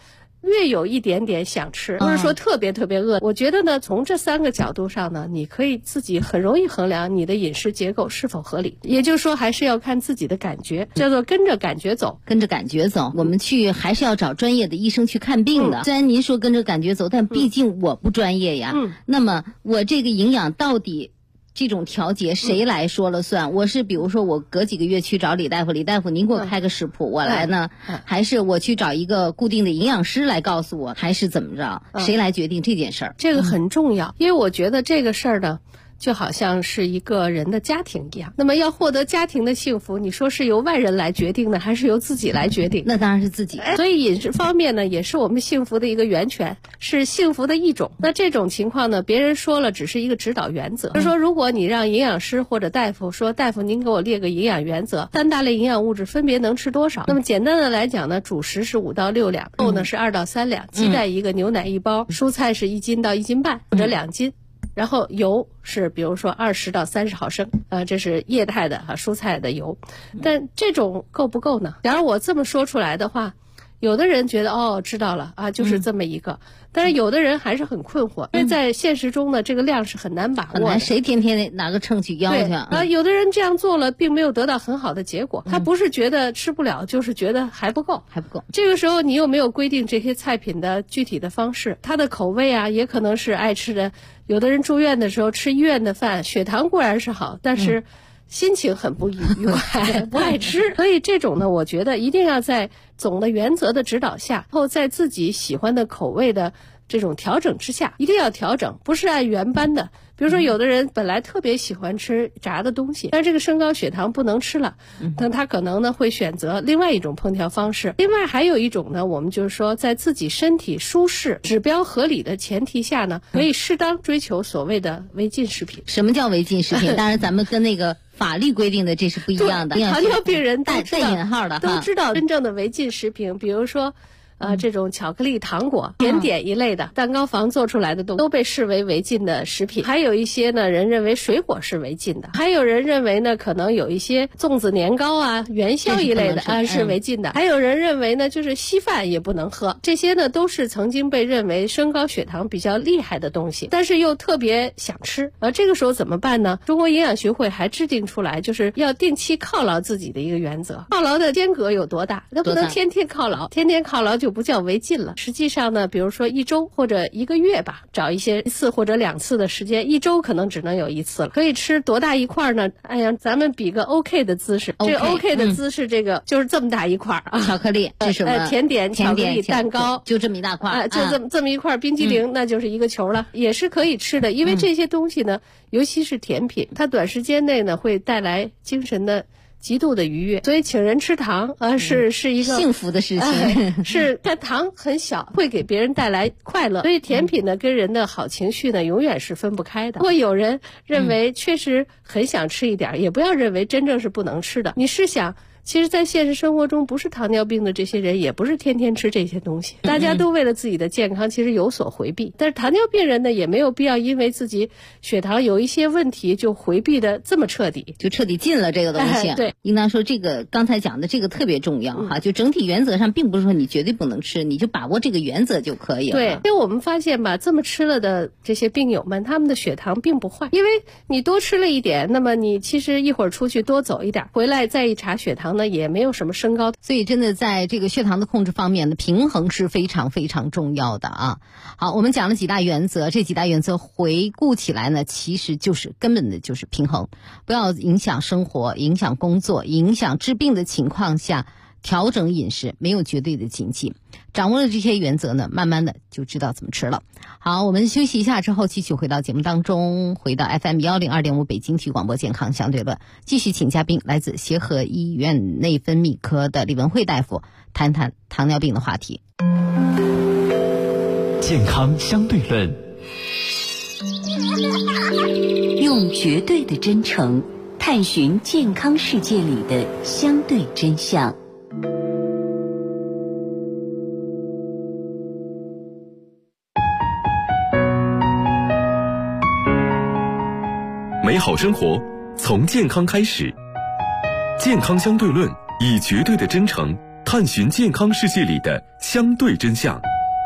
略有一点点想吃，不是说特别特别饿。我觉得呢，从这3个角度上呢，你可以自己很容易衡量你的饮食结构是否合理。也就是说，还是要看自己的感觉，叫做跟着感觉走。 跟着感觉走，我们去还是要找专业的医生去看病的。虽然您说跟着感觉走，但毕竟我不专业呀。那么我这个营养到底这种调节谁来说了算？我是比如说我隔几个月去找李大夫，李大夫您给我开个食谱，我来呢，还是我去找一个固定的营养师来告诉我，还是怎么着？谁来决定这件事儿？ 这个很重要，因为我觉得这个事儿呢，就好像是一个人的家庭一样。那么要获得家庭的幸福，你说是由外人来决定呢，还是由自己来决定？ 那当然是自己。 所以饮食方面呢，也是我们幸福的一个源泉，是幸福的一种。那这种情况呢，别人说了只是一个指导原则。就是说，如果你让营养师或者大夫说，大夫您给我列个营养原则，3大类营养物质分别能吃多少？那么简单的来讲呢，主食是5到6两，肉呢是2到3两，鸡蛋1个，牛奶1包，蔬菜是1斤到1斤半或者2斤。然后油是比如说20到30毫升，这是液态的蔬菜的油。但这种够不够呢？假如我这么说出来的话，有的人觉得知道了就是这么一个，但是有的人还是很困惑，因为在现实中呢，这个量是很难把握的， 很难，谁天天拿个秤去要去有的人这样做了，并没有得到很好的结果，他不是觉得吃不了，就是觉得还不够。这个时候你又没有规定这些菜品的具体的方式，它的口味也可能是爱吃的。有的人住院的时候吃医院的饭，血糖固然是好，但是心情很不愉快，不爱吃。所以这种呢，我觉得一定要在总的原则的指导下，后在自己喜欢的口味的这种调整之下，一定要调整，不是按原班的。比如说有的人本来特别喜欢吃炸的东西，但这个升高血糖不能吃了，那他可能呢会选择另外一种烹调方式。另外还有一种呢，我们就是说在自己身体舒适、指标合理的前提下呢，可以适当追求所谓的违禁食品。 什么叫违禁食品？当然咱们跟那个法律规定的这是不一样的。 糖尿病人带引号的都知道真正的违禁食品，比如说这种巧克力、糖果、甜点一类的蛋糕房做出来的东西都被视为违禁的食品。还有一些呢，人认为水果是违禁的，还有人认为呢，可能有一些粽子、年糕元宵一类的是违禁的。还有人认为呢，就是稀饭也不能喝。这些呢，都是曾经被认为升高血糖比较厉害的东西，但是又特别想吃。这个时候怎么办呢？中国营养学会还制定出来，就是要定期犒劳自己的一个原则。犒劳的间隔有多大？那不能天天犒劳，天天犒劳就不叫违禁了。实际上呢，比如说1周或者1个月吧，找一些1次或者2次的时间，1周可能只能有1次了。可以吃多大一块呢？咱们比个 OK 的姿势，这个 OK 的姿势，这个就是这么大一块巧克力是什么？ 甜点、巧克力、蛋糕， 就这么一大块就这么一块冰激凌，那就是1个球了，也是可以吃的。因为这些东西呢，尤其是甜品，它短时间内呢会带来精神的极度的愉悦，所以请人吃糖是一个幸福的事情， 是但糖很小，会给别人带来快乐，所以甜品呢跟人的好情绪呢永远是分不开的。如果有人认为确实很想吃一点，也不要认为真正是不能吃的。你试想，其实在现实生活中，不是糖尿病的这些人也不是天天吃这些东西，大家都为了自己的健康其实有所回避。但是糖尿病人呢，也没有必要因为自己血糖有一些问题就回避的这么彻底， 就彻底禁了这个东西。 对， 应当说这个刚才讲的这个特别重要哈，就整体原则上并不是说你绝对不能吃，你就把握这个原则就可以了。 对，因为我们发现吧，这么吃了的这些病友们，他们的血糖并不坏，因为你多吃了一点，那么你其实一会儿出去多走一点，回来再一查血糖呢，也没有什么升高。 所以真的在这个血糖的控制方面的平衡是非常非常重要的啊。好，我们讲了几大原则，这几大原则回顾起来呢，其实就是根本的就是平衡，不要影响生活、影响工作、影响治病的情况下调整饮食，没有绝对的禁忌。掌握了这些原则呢，慢慢的就知道怎么吃了。好，我们休息一下之后继续回到节目当中，回到 FM102.5 北京体育广播健康相对论，继续请嘉宾来自协和医院内分泌科的李文慧大夫谈谈糖尿病的话题。 健康相对论， 用绝对的真诚探寻健康世界里的相对真相。 美好生活从健康开始，健康相对论以绝对的真诚探寻健康世界里的相对真相。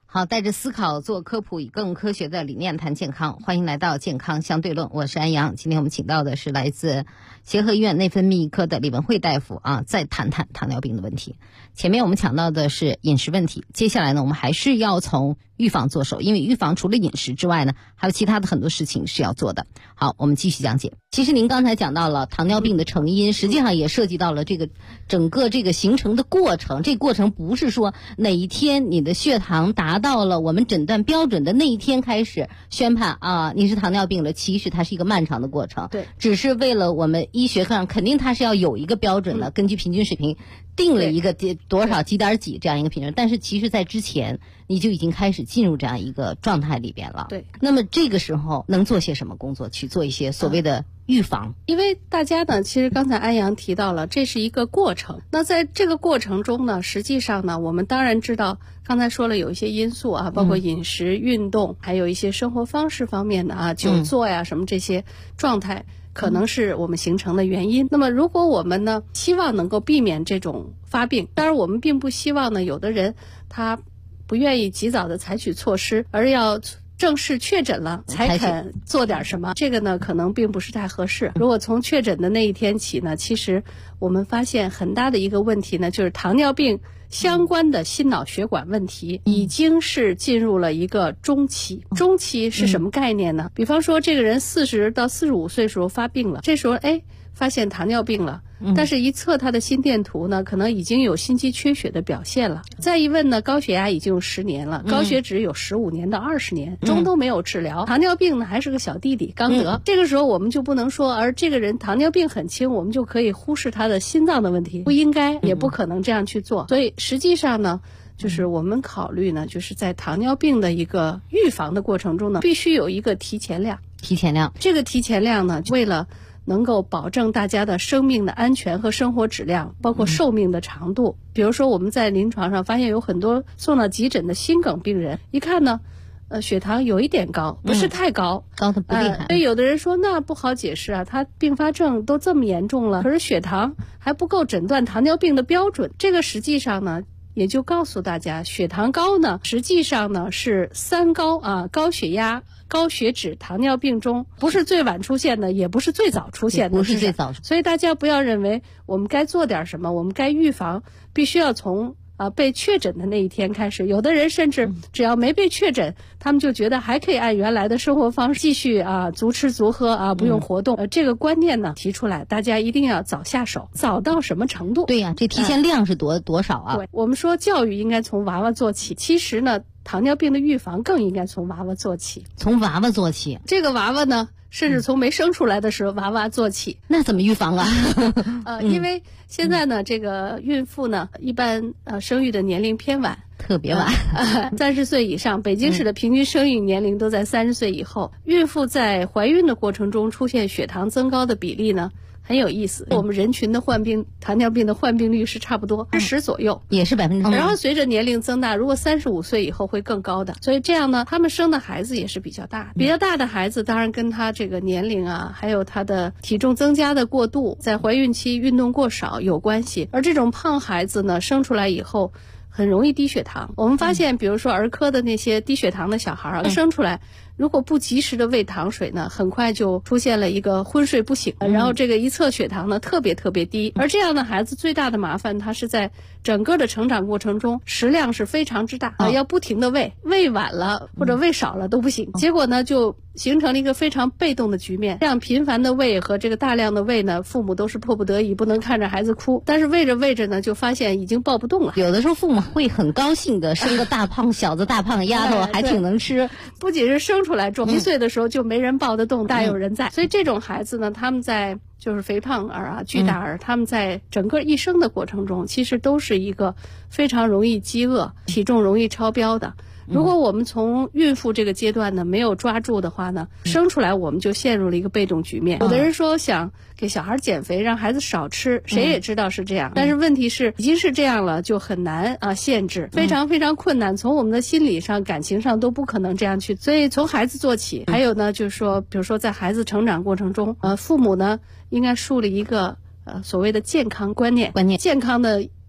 好，带着思考做科普，以更科学的理念谈健康。欢迎来到健康相对论，我是安阳。今天我们请到的是来自协和医院内分泌科的李文慧大夫啊，再谈谈糖尿病的问题。前面我们讲到的是饮食问题，接下来呢，我们还是要从预防做手，因为预防除了饮食之外呢，还有其他的很多事情是要做的。好，我们继续讲解。其实您刚才讲到了糖尿病的成因，实际上也涉及到了这个整个这个形成的过程。这个过程不是说哪一天你的血糖达到了我们诊断标准的那一天开始宣判啊你是糖尿病了，其实它是一个漫长的过程。 对， 只是为了我们医学上肯定它是要有一个标准的，根据平均水平定了一个多少几点几这样一个平均，但是其实在之前你就已经开始进入这样一个状态里边了。 对， 那么这个时候能做些什么工作去做一些所谓的预防？ 因为大家呢，其实刚才安阳提到了，这是一个过程。那在这个过程中呢，实际上呢，我们当然知道，刚才说了有一些因素啊，包括饮食、运动，还有一些生活方式方面的啊，久坐呀什么这些状态，可能是我们形成的原因。那么如果我们呢，希望能够避免这种发病，当然我们并不希望呢，有的人他不愿意及早的采取措施，而要正式确诊了才肯做点什么，这个呢可能并不是太合适。如果从确诊的那一天起呢，其实我们发现很大的一个问题呢，就是糖尿病相关的心脑血管问题已经是进入了一个中期。中期是什么概念呢？比方说这个人40到45岁时候发病了，这时候发现糖尿病了，但是一测他的心电图呢，可能已经有心肌缺血的表现了。再一问呢，高血压已经有10年了，高血脂有15年到20年，中都没有治疗。糖尿病呢还是个小弟弟，刚得。这个时候我们就不能说，而这个人糖尿病很轻，我们就可以忽视他的心脏的问题，不应该，也不可能这样去做。所以实际上呢，就是我们考虑呢，就是在糖尿病的一个预防的过程中呢，必须有一个提前量。 提前量， 这个提前量呢，为了能够保证大家的生命的安全和生活质量，包括寿命的长度。比如说我们在临床上发现有很多送到急诊的心梗病人，一看呢血糖有一点高，不是太高， 高的不厉害。 所以有的人说那不好解释啊，他并发症都这么严重了，可是血糖还不够诊断糖尿病的标准。这个实际上呢，也就告诉大家，血糖高呢，实际上呢是3高啊，高血压、高血脂、糖尿病中不是最晚出现的，也不是最早出现的， 不是最早。 所以大家不要认为我们该做点什么，我们该预防，必须要从被确诊的那一天开始。有的人甚至只要没被确诊，他们就觉得还可以按原来的生活方式继续足吃足喝不用活动。这个观念呢提出来，大家一定要早下手。早到什么程度？ 对呀，这提前量是多少啊？ 对，我们说教育应该从娃娃做起，其实呢糖尿病的预防更应该从娃娃做起。 从娃娃做起， 这个娃娃呢甚至从没生出来的时候娃娃做起。 那怎么预防啊？ 因为现在呢这个孕妇呢一般生育的年龄偏晚， 特别晚 ，30岁以上。北京市的平均生育年龄都在30岁以后。孕妇在怀孕的过程中出现血糖增高的比例呢很有意思，我们人群的糖尿病的患病率是差不多10%左右， 也是%。 然后随着年龄增大，如果35岁以后会更高的。所以这样呢，他们生的孩子也是比较大。比较大的孩子当然跟他这个年龄还有他的体重增加的过度，在怀孕期运动过少有关系。而这种胖孩子呢，生出来以后很容易低血糖。我们发现比如说儿科的那些低血糖的小孩生出来，如果不及时的喂糖水呢，很快就出现了一个昏睡不醒，然后这个一测血糖呢特别低。而这样的孩子最大的麻烦，他是在整个的成长过程中食量是非常之大，要不停的喂晚了或者喂少了都不行。结果呢就形成了一个非常被动的局面，这样频繁的喂和这个大量的喂呢，父母都是迫不得已，不能看着孩子哭，但是喂着呢就发现已经抱不动了。 有的时候父母会很高兴的生个大胖小子大胖丫头，还挺能吃， 不仅是生出来壮，1岁的时候就没人抱得动，大有人在。所以这种孩子呢，他们在就是肥胖儿巨大儿，他们在整个一生的过程中，其实都是一个非常容易饥饿、体重容易超标的。如果我们从孕妇这个阶段呢没有抓住的话呢，生出来我们就陷入了一个被动局面。有的人说想给小孩减肥，让孩子少吃，谁也知道是这样，但是问题是已经是这样了，就很难限制，非常非常困难，从我们的心理上、感情上都不可能这样去。所以从孩子做起，还有呢就是说，比如说在孩子成长过程中，父母呢应该树立一个所谓的健康观念。健康的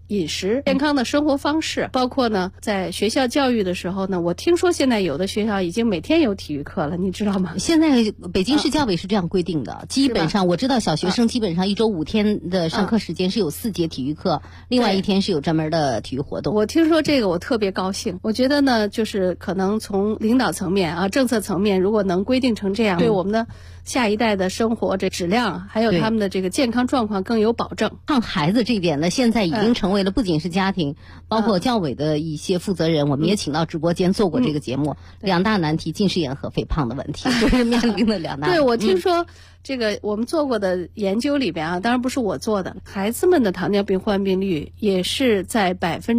饮食、健康的生活方式，包括呢在学校教育的时候呢，我听说现在有的学校已经每天有体育课了，你知道吗？ 现在北京市教委是这样规定的，基本上我知道小学生基本上一周5天的上课时间是有4节体育课，另外1天是有专门的体育活动。 我听说这个我特别高兴，我觉得呢就是可能从领导层面啊、政策层面，如果能规定成这样，对我们的下一代的生活这质量还有他们的这个健康状况更有保证。 胖孩子这一点呢，现在已经成为了不仅是家庭，包括教委的一些负责人，我们也请到直播间做过这个节目，2大难题，近视眼和肥胖的问题，就是面临的2大难题。 对，我听说这个我们做过的研究里边啊，当然不是我做的，孩子们的糖尿病患病率也是在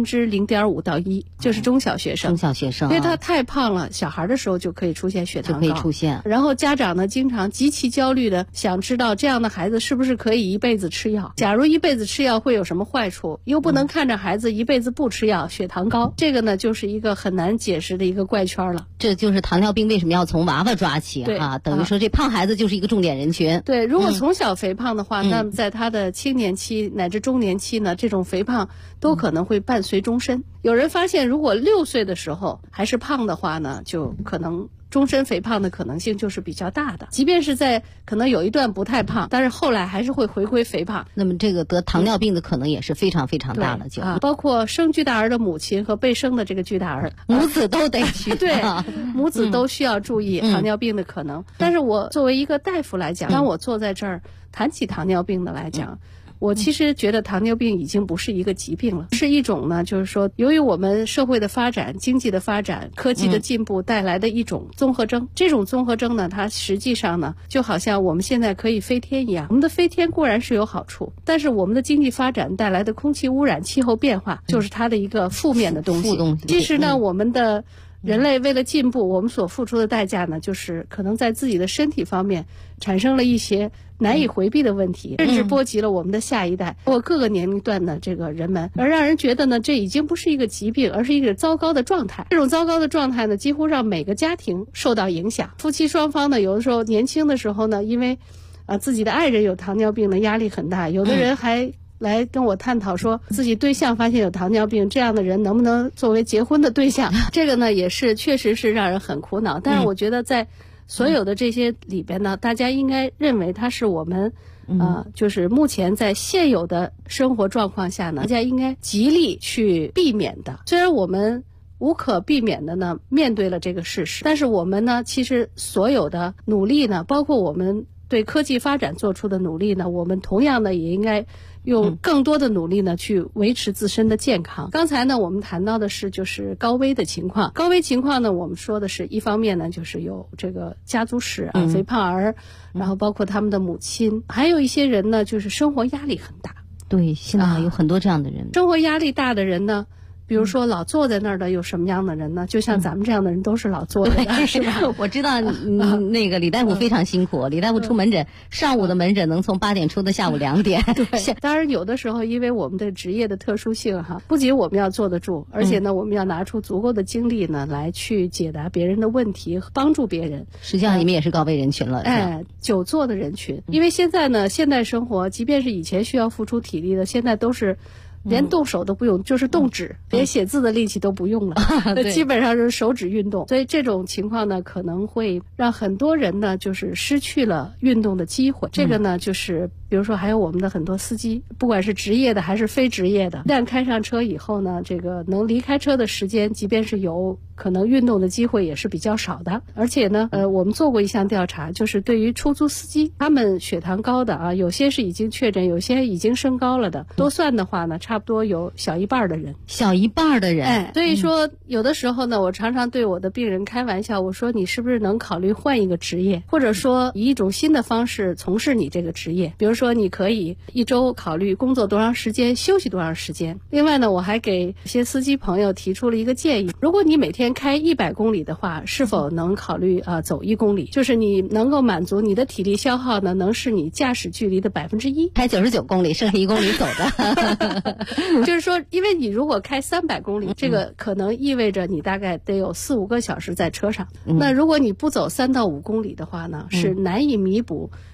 0.5%到1%，就是中小学生。因为他太胖了，小孩的时候就可以出现血糖高， 就可以出现。 然后家长呢，经常极其焦虑的想知道这样的孩子是不是可以一辈子吃药？假如一辈子吃药会有什么坏处？又不能看着孩子一辈子不吃药，血糖高，这个呢就是一个很难解释的一个怪圈了。 这就是糖尿病为什么要从娃娃抓起啊？等于说这胖孩子就是一个重点人群。 对，如果从小肥胖的话，那么在他的青年期乃至中年期呢，这种肥胖都可能会伴随终身。有人发现，如果6岁的时候还是胖的话呢，就可能终身肥胖的可能性就是比较大的。即便是在可能有一段不太胖，但是后来还是会回归肥胖。 那么这个得糖尿病的可能也是非常非常大了，就包括生巨大儿的母亲和被生的这个巨大儿， 母子都得去对，母子都需要注意糖尿病的可能。但是我作为一个大夫来讲，当我坐在这儿谈起糖尿病的来讲，我其实觉得糖尿病已经不是一个疾病了，是一种呢，就是说由于我们社会的发展、经济的发展、科技的进步带来的一种综合征。这种综合征呢，它实际上呢，就好像我们现在可以飞天一样。我们的飞天固然是有好处，但是我们的经济发展带来的空气污染、气候变化，就是它的一个负面的东西。其实呢，我们的人类为了进步，我们所付出的代价呢，就是可能在自己的身体方面产生了一些难以回避的问题，甚至波及了我们的下一代，包括各个年龄段的这个人们，而让人觉得呢，这已经不是一个疾病，而是一个糟糕的状态。这种糟糕的状态呢，几乎让每个家庭受到影响。夫妻双方呢，有的时候年轻的时候呢，因为自己的爱人有糖尿病呢，压力很大，有的人还来跟我探讨说自己对象发现有糖尿病，这样的人能不能作为结婚的对象？这个呢也是确实是让人很苦恼。但是我觉得在所有的这些里边呢，大家应该认为它是我们就是目前在现有的生活状况下呢，大家应该极力去避免的。虽然我们无可避免的呢面对了这个事实，但是我们呢其实所有的努力呢，包括我们对科技发展做出的努力呢，我们同样呢也应该用更多的努力呢去维持自身的健康。刚才呢我们谈到的是就是高危的情况，高危情况呢我们说的是一方面呢就是有这个家族史啊、肥胖儿，然后包括他们的母亲，还有一些人呢就是生活压力很大。 对，现在有很多这样的人。 生活压力大的人呢，比如说老坐在那儿的有什么样的人呢？就像咱们这样的人都是老坐的，是吧？ 我知道那个李大夫非常辛苦，李大夫出门诊，上午的门诊能从8点出到下午2点。 对，当然有的时候因为我们的职业的特殊性哈，不仅我们要坐得住，而且呢我们要拿出足够的精力呢来去解答别人的问题，帮助别人。 实际上你们也是高危人群了， 久坐的人群。因为现在呢现代生活，即便是以前需要付出体力的，现在都是连动手都不用，就是动指，连写字的力气都不用了，基本上是手指运动。所以这种情况呢，可能会让很多人呢，就是失去了运动的机会。这个呢，就是比如说还有我们的很多司机，不管是职业的还是非职业的，一旦开上车以后呢，这个能离开车的时间，即便是有可能运动的机会也是比较少的。而且呢，我们做过一项调查，就是对于出租司机，他们血糖高的啊，有些是已经确诊，有些已经升高了的，多算的话呢，差不多有小一半的人。 小一半的人。 所以说有的时候呢，我常常对我的病人开玩笑，我说你是不是能考虑换一个职业，或者说以一种新的方式从事你这个职业。比如说你可以一周考虑工作多长时间，休息多长时间。另外呢，我还给一些司机朋友提出了一个建议，如果你每天开100公里的话，是否能考虑走1公里，就是你能够满足你的体力消耗呢，能是你驾驶距离的1%， 开99公里，剩下1公里走的。 就是说，因为你如果开300公里，这个可能意味着你大概得有4、5个小时在车上。那如果你不走3到5公里的话呢，是难以弥补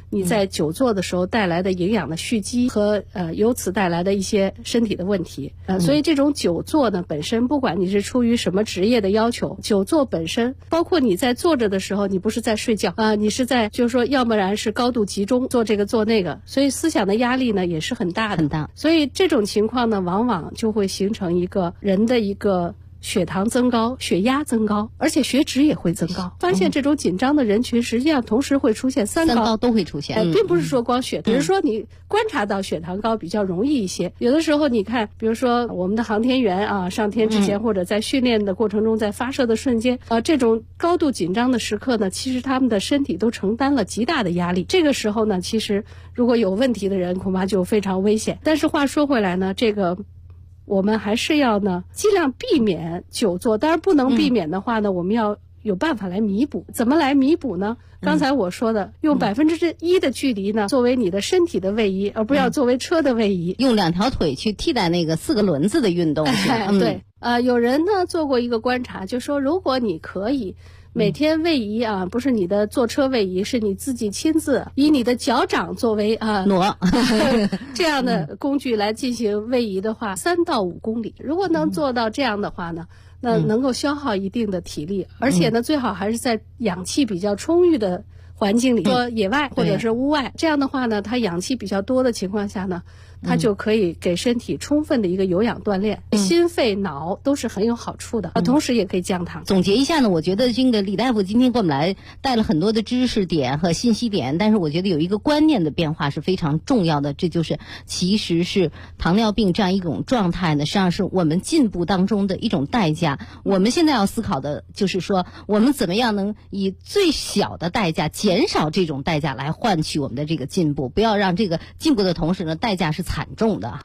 你在久坐的时候带来的营养的蓄积和由此带来的一些身体的问题。所以这种久坐呢本身，不管你是出于什么职业的要求，久坐本身，包括你在坐着的时候，你不是在睡觉你是在就是说要不然是高度集中做这个做那个，所以思想的压力呢也是很大的。 很大。 所以这种情况呢，往往就会形成一个人的一个血糖增高、血压增高，而且血脂也会增高。发现这种紧张的人群，实际上同时会出现三高都会出现。 并不是说光血糖，只是说你观察到血糖高比较容易一些。有的时候你看，比如说我们的航天员上天之前或者在训练的过程中，在发射的瞬间这种高度紧张的时刻呢，其实他们的身体都承担了极大的压力。这个时候呢，其实如果有问题的人，恐怕就非常危险。但是话说回来呢，这个我们还是要呢尽量避免久坐，当然不能避免的话呢，我们要有办法来弥补。怎么来弥补呢？刚才我说的，用1%的距离呢作为你的身体的位移，而不要作为车的位移， 用2条腿去替代那个4个轮子的运动。 对，有人呢做过一个观察，就说如果你可以每天位移不是你的坐车位移，是你自己亲自以你的脚掌作为挪这样的工具来进行位移的话，3到5公里。如果能做到这样的话呢，那能够消耗一定的体力，而且呢最好还是在氧气比较充裕的环境里，说野外或者是屋外，这样的话呢，它氧气比较多的情况下呢，它就可以给身体充分的一个有氧锻炼，心肺脑都是很有好处的，同时也可以降糖。 总结一下呢，我觉得这个李大夫今天给我们来带了很多的知识点和信息点，但是我觉得有一个观念的变化是非常重要的，这就是其实是糖尿病这样一种状态呢，实际上是我们进步当中的一种代价。我们现在要思考的就是说，我们怎么样能以最小的代价减少这种代价来换取我们的这个进步，不要让这个进步的同时呢，代价是惨重的。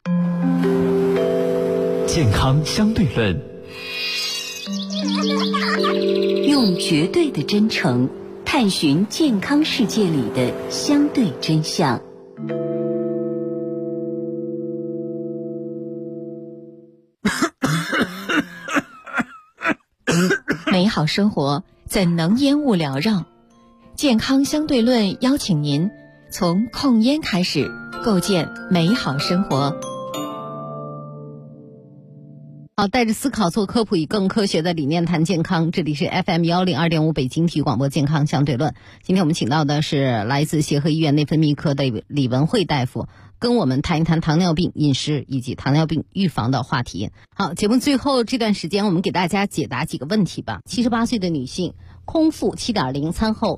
健康相对论， 用绝对的真诚探寻健康世界里的相对真相。 美好生活怎能烟雾缭绕？健康相对论邀请您从控烟开始，构建美好生活。 好，带着思考做科普，以更科学的理念谈健康。这里是 FM102.5 北京体育广播健康相对论。今天我们请到的是来自协和医院内分泌科的李文慧大夫，跟我们谈一谈糖尿病饮食以及糖尿病预防的话题。好，节目最后这段时间，我们给大家解答几个问题吧。78岁的女性，空腹 7.0， 餐后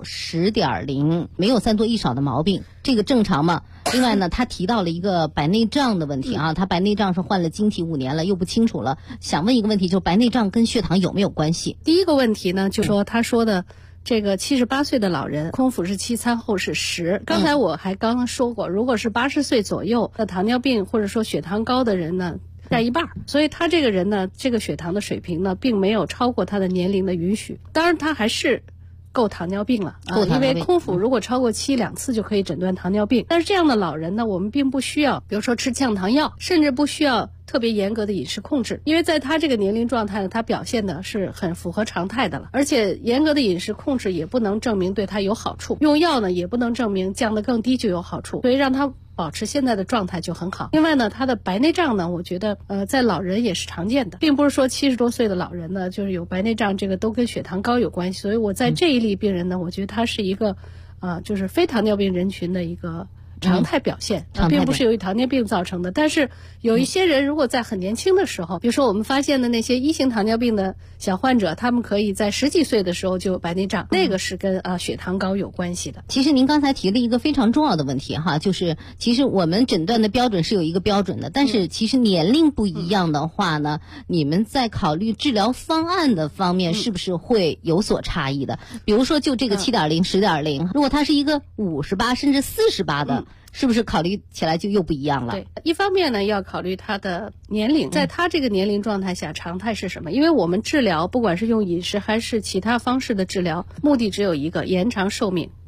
10.0， 没有3多1少的毛病，这个正常吗？另外呢，他提到了一个白内障的问题他白内障是患了晶体5年了，又不清楚了，想问一个问题，就是白内障跟血糖有没有关系？ 第一个问题呢，就说他说的这个78岁的老人，空腹是7，餐后是10。刚才我还刚刚说过，如果是80岁左右的糖尿病或者说血糖高的人呢，占一半，所以他这个人呢，这个血糖的水平呢，并没有超过他的年龄的允许。当然，他还是够糖尿病了因为空腹如果超过7 2次就可以诊断糖尿病。但是这样的老人呢，我们并不需要，比如说吃降糖药，甚至不需要特别严格的饮食控制，因为在他这个年龄状态呢，他表现的是很符合常态的了。而且严格的饮食控制也不能证明对他有好处，用药呢也不能证明降得更低就有好处，所以让他保持现在的状态就很好。另外呢，他的白内障呢，我觉得在老人也是常见的，并不是说70多岁的老人呢就是有白内障，这个都跟血糖高有关系。所以我在这一例病人呢，我觉得他是一个就是非糖尿病人群的一个常态表现，并不是由于糖尿病造成的。但是有一些人如果在很年轻的时候，比如说我们发现的那些1型糖尿病的小患者，他们可以在10几岁的时候就有白内障，那个是跟血糖高有关系的。 其实您刚才提了一个非常重要的问题就是其实我们诊断的标准是有一个标准的，但是其实年龄不一样的话呢，你们在考虑治疗方案的方面是不是会有所差异的？比如说就这个7.0 10.0，如果他是一个58甚至48的，是不是考虑起来就又不一样了？ 对，一方面呢要考虑他的年龄，在他这个年龄状态下常态是什么？因为我们治疗不管是用饮食还是其他方式的治疗，目的只有一个，延长寿命，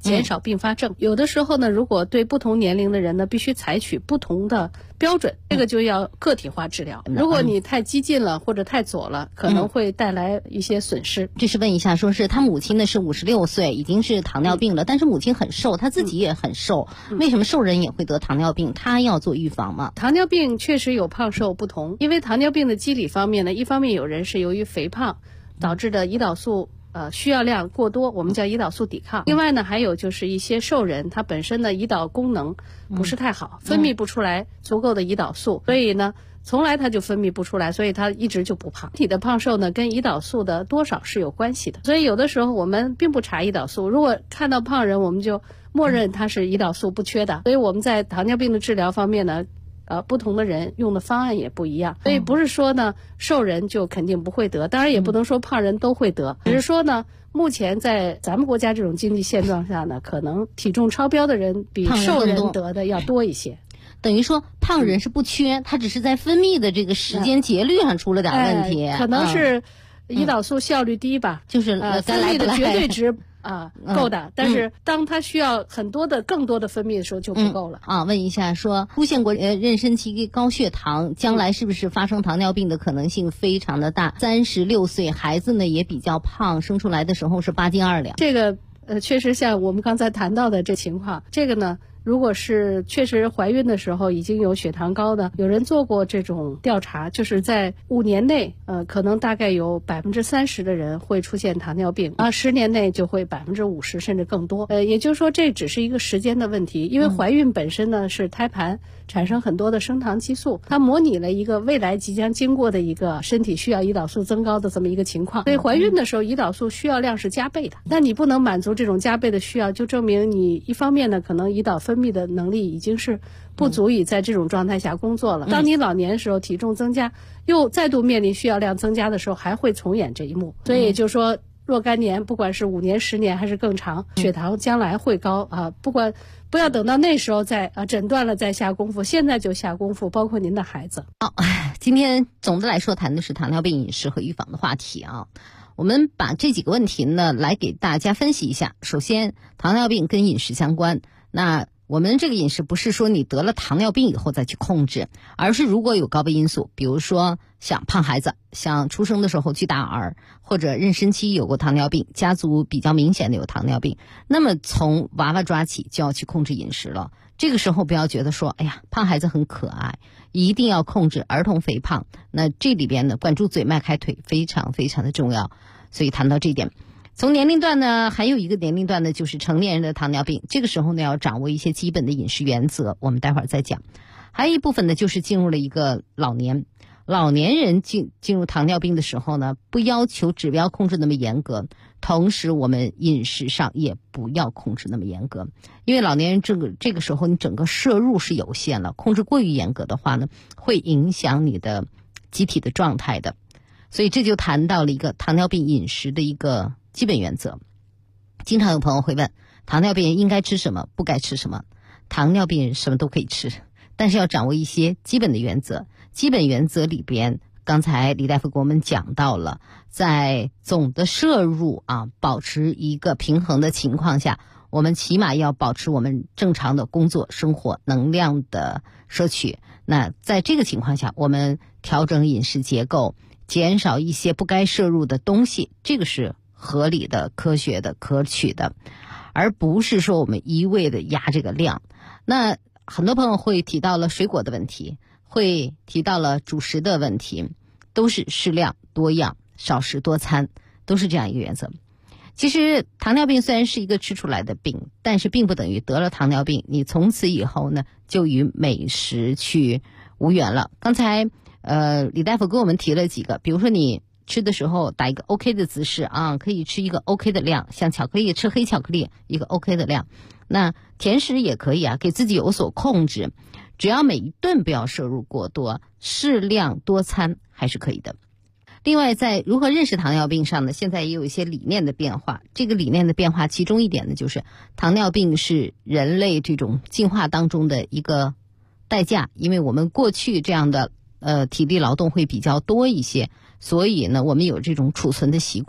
减少并发症。有的时候呢，如果对不同年龄的人呢，必须采取不同的标准，这个就要个体化治疗。如果你太激进了或者太左了，可能会带来一些损失。 这是问一下，说是他母亲呢是56岁，已经是糖尿病了，但是母亲很瘦，他自己也很瘦，为什么瘦人也会得糖尿病？他要做预防吗？ 糖尿病确实有胖瘦不同，因为糖尿病的机理方面呢，一方面有人是由于肥胖导致的胰岛素需要量过多，我们叫胰岛素抵抗。另外呢，还有就是一些瘦人，他本身的胰岛功能不是太好，分泌不出来足够的胰岛素，所以呢从来他就分泌不出来，所以他一直就不胖。体的胖瘦呢跟胰岛素的多少是有关系的，所以有的时候我们并不查胰岛素，如果看到胖人我们就默认他是胰岛素不缺的。所以我们在糖尿病的治疗方面呢，不同的人用的方案也不一样，所以不是说呢瘦人就肯定不会得，当然也不能说胖人都会得，只是说呢目前在咱们国家这种经济现状下呢，可能体重超标的人比瘦人得的要多一些。 等于说胖人是不缺，他只是在分泌的这个时间节律上出了点问题， 可能是胰岛素效率低吧， 就是分泌的绝对值够的，但是当它需要更多的分泌的时候就不够了。 问一下，说出现过妊娠期高血糖，将来是不是发生糖尿病的可能性非常的大？36岁，孩子呢也比较胖，生出来的时候是8斤2两。 这个确实像我们刚才谈到的这情况，这个呢如果是确实怀孕的时候已经有血糖高的，有人做过这种调查，就是在5年内可能大概有30%的人会出现糖尿病，10年内就会50%甚至更多。也就是说这只是一个时间的问题，因为怀孕本身呢是胎盘产生很多的升糖激素，它模拟了一个未来即将经过的一个身体需要胰岛素增高的这么一个情况，所以怀孕的时候胰岛素需要量是加倍的。那你不能满足这种加倍的需要，就证明你一方面呢可能胰岛分泌的能力已经是不足以在这种状态下工作了。当你老年的时候体重增加，又再度面临需要量增加的时候，还会重演这一幕。所以也就是说若干年，不管是5年10年还是更长，血糖将来会高不要等到那时候再诊断了再下功夫，现在就下功夫，包括您的孩子。 今天总的来说谈的是糖尿病饮食和预防的话题啊。我们把这几个问题呢来给大家分析一下。首先，糖尿病跟饮食相关，那我们这个饮食不是说你得了糖尿病以后再去控制，而是如果有高危因素，比如说像胖孩子，像出生的时候去打儿，或者妊娠期有过糖尿病，家族比较明显的有糖尿病，那么从娃娃抓起就要去控制饮食了。这个时候不要觉得说哎呀胖孩子很可爱，一定要控制儿童肥胖。那这里边呢管住嘴迈开腿非常非常的重要，所以谈到这一点。从年龄段呢，还有一个年龄段呢，就是成年人的糖尿病。这个时候呢，要掌握一些基本的饮食原则，我们待会儿再讲。还有一部分呢，就是进入了一个老年人进入糖尿病的时候呢，不要求指标控制那么严格，同时我们饮食上也不要控制那么严格，因为老年人这个时候你整个摄入是有限了，控制过于严格的话呢，会影响你的机体的状态的。所以这就谈到了一个糖尿病饮食的一个基本原则。经常有朋友会问，糖尿病人应该吃什么，不该吃什么？糖尿病人什么都可以吃，但是要掌握一些基本的原则。基本原则里边，刚才李大夫给我们讲到了，在总的摄入保持一个平衡的情况下，我们起码要保持我们正常的工作生活能量的摄取。那在这个情况下，我们调整饮食结构，减少一些不该摄入的东西，这个是合理的、科学的、可取的，而不是说我们一味的压这个量。那很多朋友会提到了水果的问题，会提到了主食的问题，都是适量多样，少食多餐，都是这样一个原则。其实糖尿病虽然是一个吃出来的病，但是并不等于得了糖尿病你从此以后呢就与美食去无缘了。刚才李大夫给我们提了几个，比如说你吃的时候打一个 OK 的姿势可以吃一个 OK 的量，像巧克力吃黑巧克力一个 OK 的量。那甜食也可以给自己有所控制，只要每一顿不要摄入过多，适量多餐还是可以的。另外在如何认识糖尿病上呢，现在也有一些理念的变化。这个理念的变化其中一点呢，就是糖尿病是人类这种进化当中的一个代价，因为我们过去这样的体力劳动会比较多一些，所以呢我们有这种储存的习惯，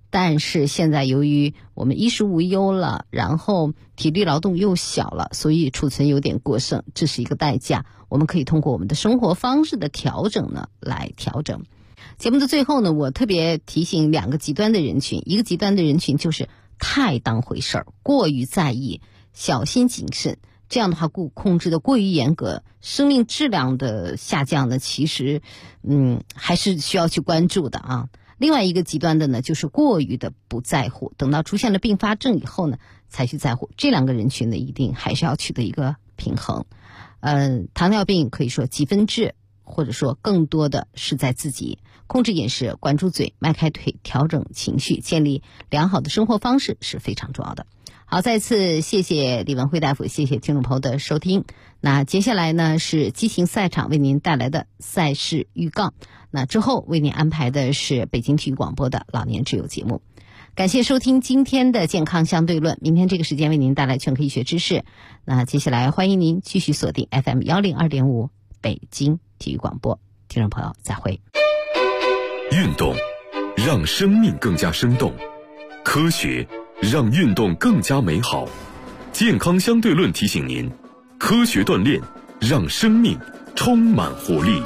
但是现在由于我们衣食无忧了，然后体力劳动又小了，所以储存有点过剩，这是一个代价。我们可以通过我们的生活方式的调整呢来调整。节目的最后呢，我特别提醒2个极端的人群，一个极端的人群就是太当回事儿，过于在意，小心谨慎，这样的话控制的过于严格，生命质量的下降呢，其实还是需要去关注的啊。另外一个极端的呢，就是过于的不在乎，等到出现了并发症以后呢才去在乎。这2个人群呢，一定还是要取得一个平衡。糖尿病可以说几分治，或者说更多的是在自己控制饮食，管住嘴，迈开腿，调整情绪，建立良好的生活方式是非常重要的。好，再次谢谢李文辉大夫，谢谢听众朋友的收听。那接下来呢是激情赛场为您带来的赛事预告，那之后为您安排的是北京体育广播的老年之友节目。感谢收听今天的健康相对论，明天这个时间为您带来全科医学知识。那接下来欢迎您继续锁定 FM 102.5北京体育广播，听众朋友再会。 运动让生命更加生动，科学让运动更加美好。健康相对论提醒您，科学锻炼让生命充满活力。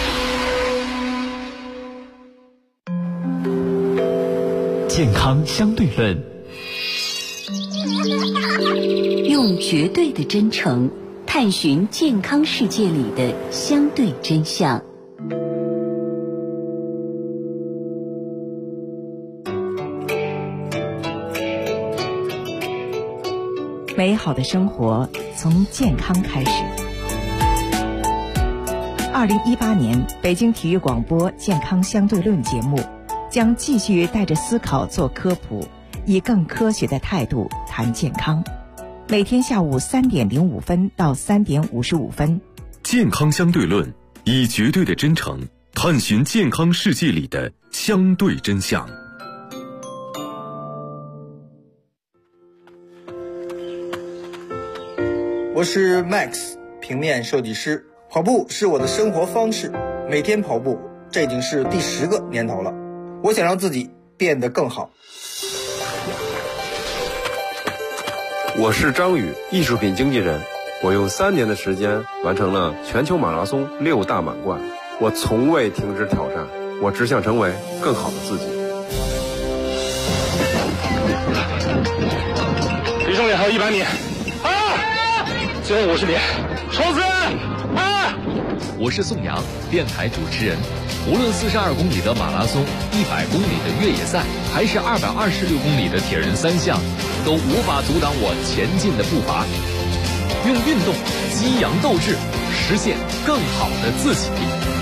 健康相对论， 用绝对的真诚探寻健康世界里的相对真相。 美好的生活从健康开始。2018年北京体育广播健康相对论节目将继续带着思考做科普，以更科学的态度谈健康。每天下午3点05分到3点55分。 健康相对论，以绝对的真诚探寻健康世界里的相对真相。 我是 Max， 平面设计师。跑步是我的生活方式，每天跑步，这已经是第10个年头了。我想让自己变得更好。 我是张宇，艺术品经纪人。我用3年的时间完成了全球马拉松6大满贯。我从未停止挑战，我只想成为更好的自己。 离终点还有100米。最后50米，冲刺！ 我是宋阳，电台主持人。无论42公里的马拉松、100公里的越野赛，还是226公里的铁人3项，都无法阻挡我前进的步伐。用运动激扬斗志，实现更好的自己。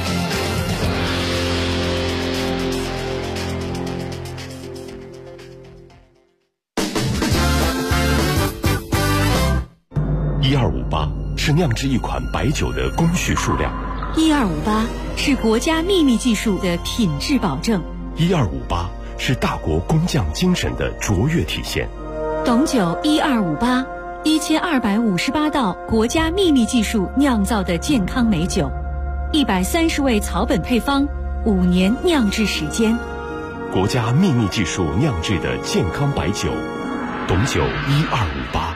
1258是酿制一款白酒的工序数量 ，1258是国家秘密技术的品质保证 ，1258是大国工匠精神的卓越体现。 董酒1258，1258道国家秘密技术酿造的健康美酒，130味草本配方，5年酿制时间。 国家秘密技术酿制的健康白酒，董酒1258。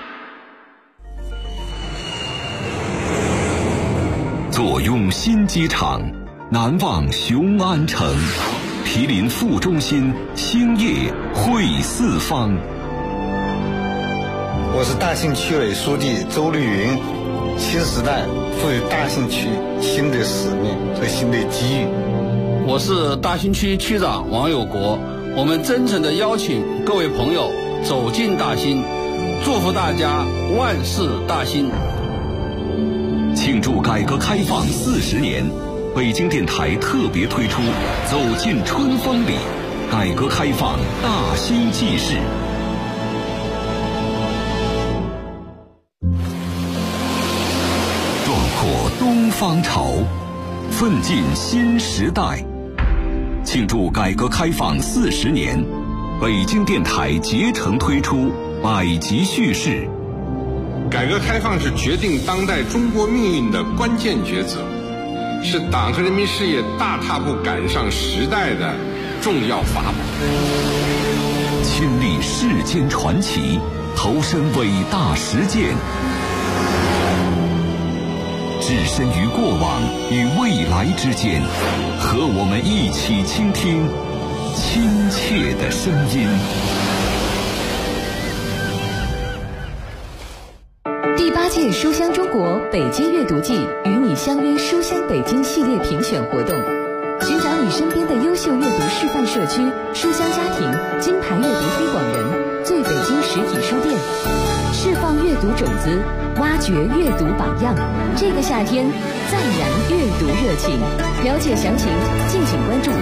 坐拥新机场，难忘雄安城。毗邻副中心，兴业汇四方。 我是大兴区委书记周绿云。新时代赋予大兴区新的使命和新的机遇。 我是大兴区区长王有国。我们真诚地邀请各位朋友走进大兴，祝福大家万事大兴。 庆祝改革开放40年，北京电台特别推出《走进春风里》，改革开放大兴纪事。壮阔东方潮，奋进新时代。庆祝改革开放40年，北京电台竭诚推出百集叙事。 改革开放是决定当代中国命运的关键抉择，是党和人民事业大踏步赶上时代的重要法宝。 亲历世间传奇，投身伟大实践，置身于过往与未来之间，和我们一起倾听亲切的声音。 第8届书香中国北京阅读季与你相约书香北京系列评选活动，寻找你身边的优秀阅读示范社区、书香家庭、金牌阅读推广人、最北京实体书店，释放阅读种子，挖掘阅读榜样。这个夏天，再燃阅读热情。了解详情，敬请关注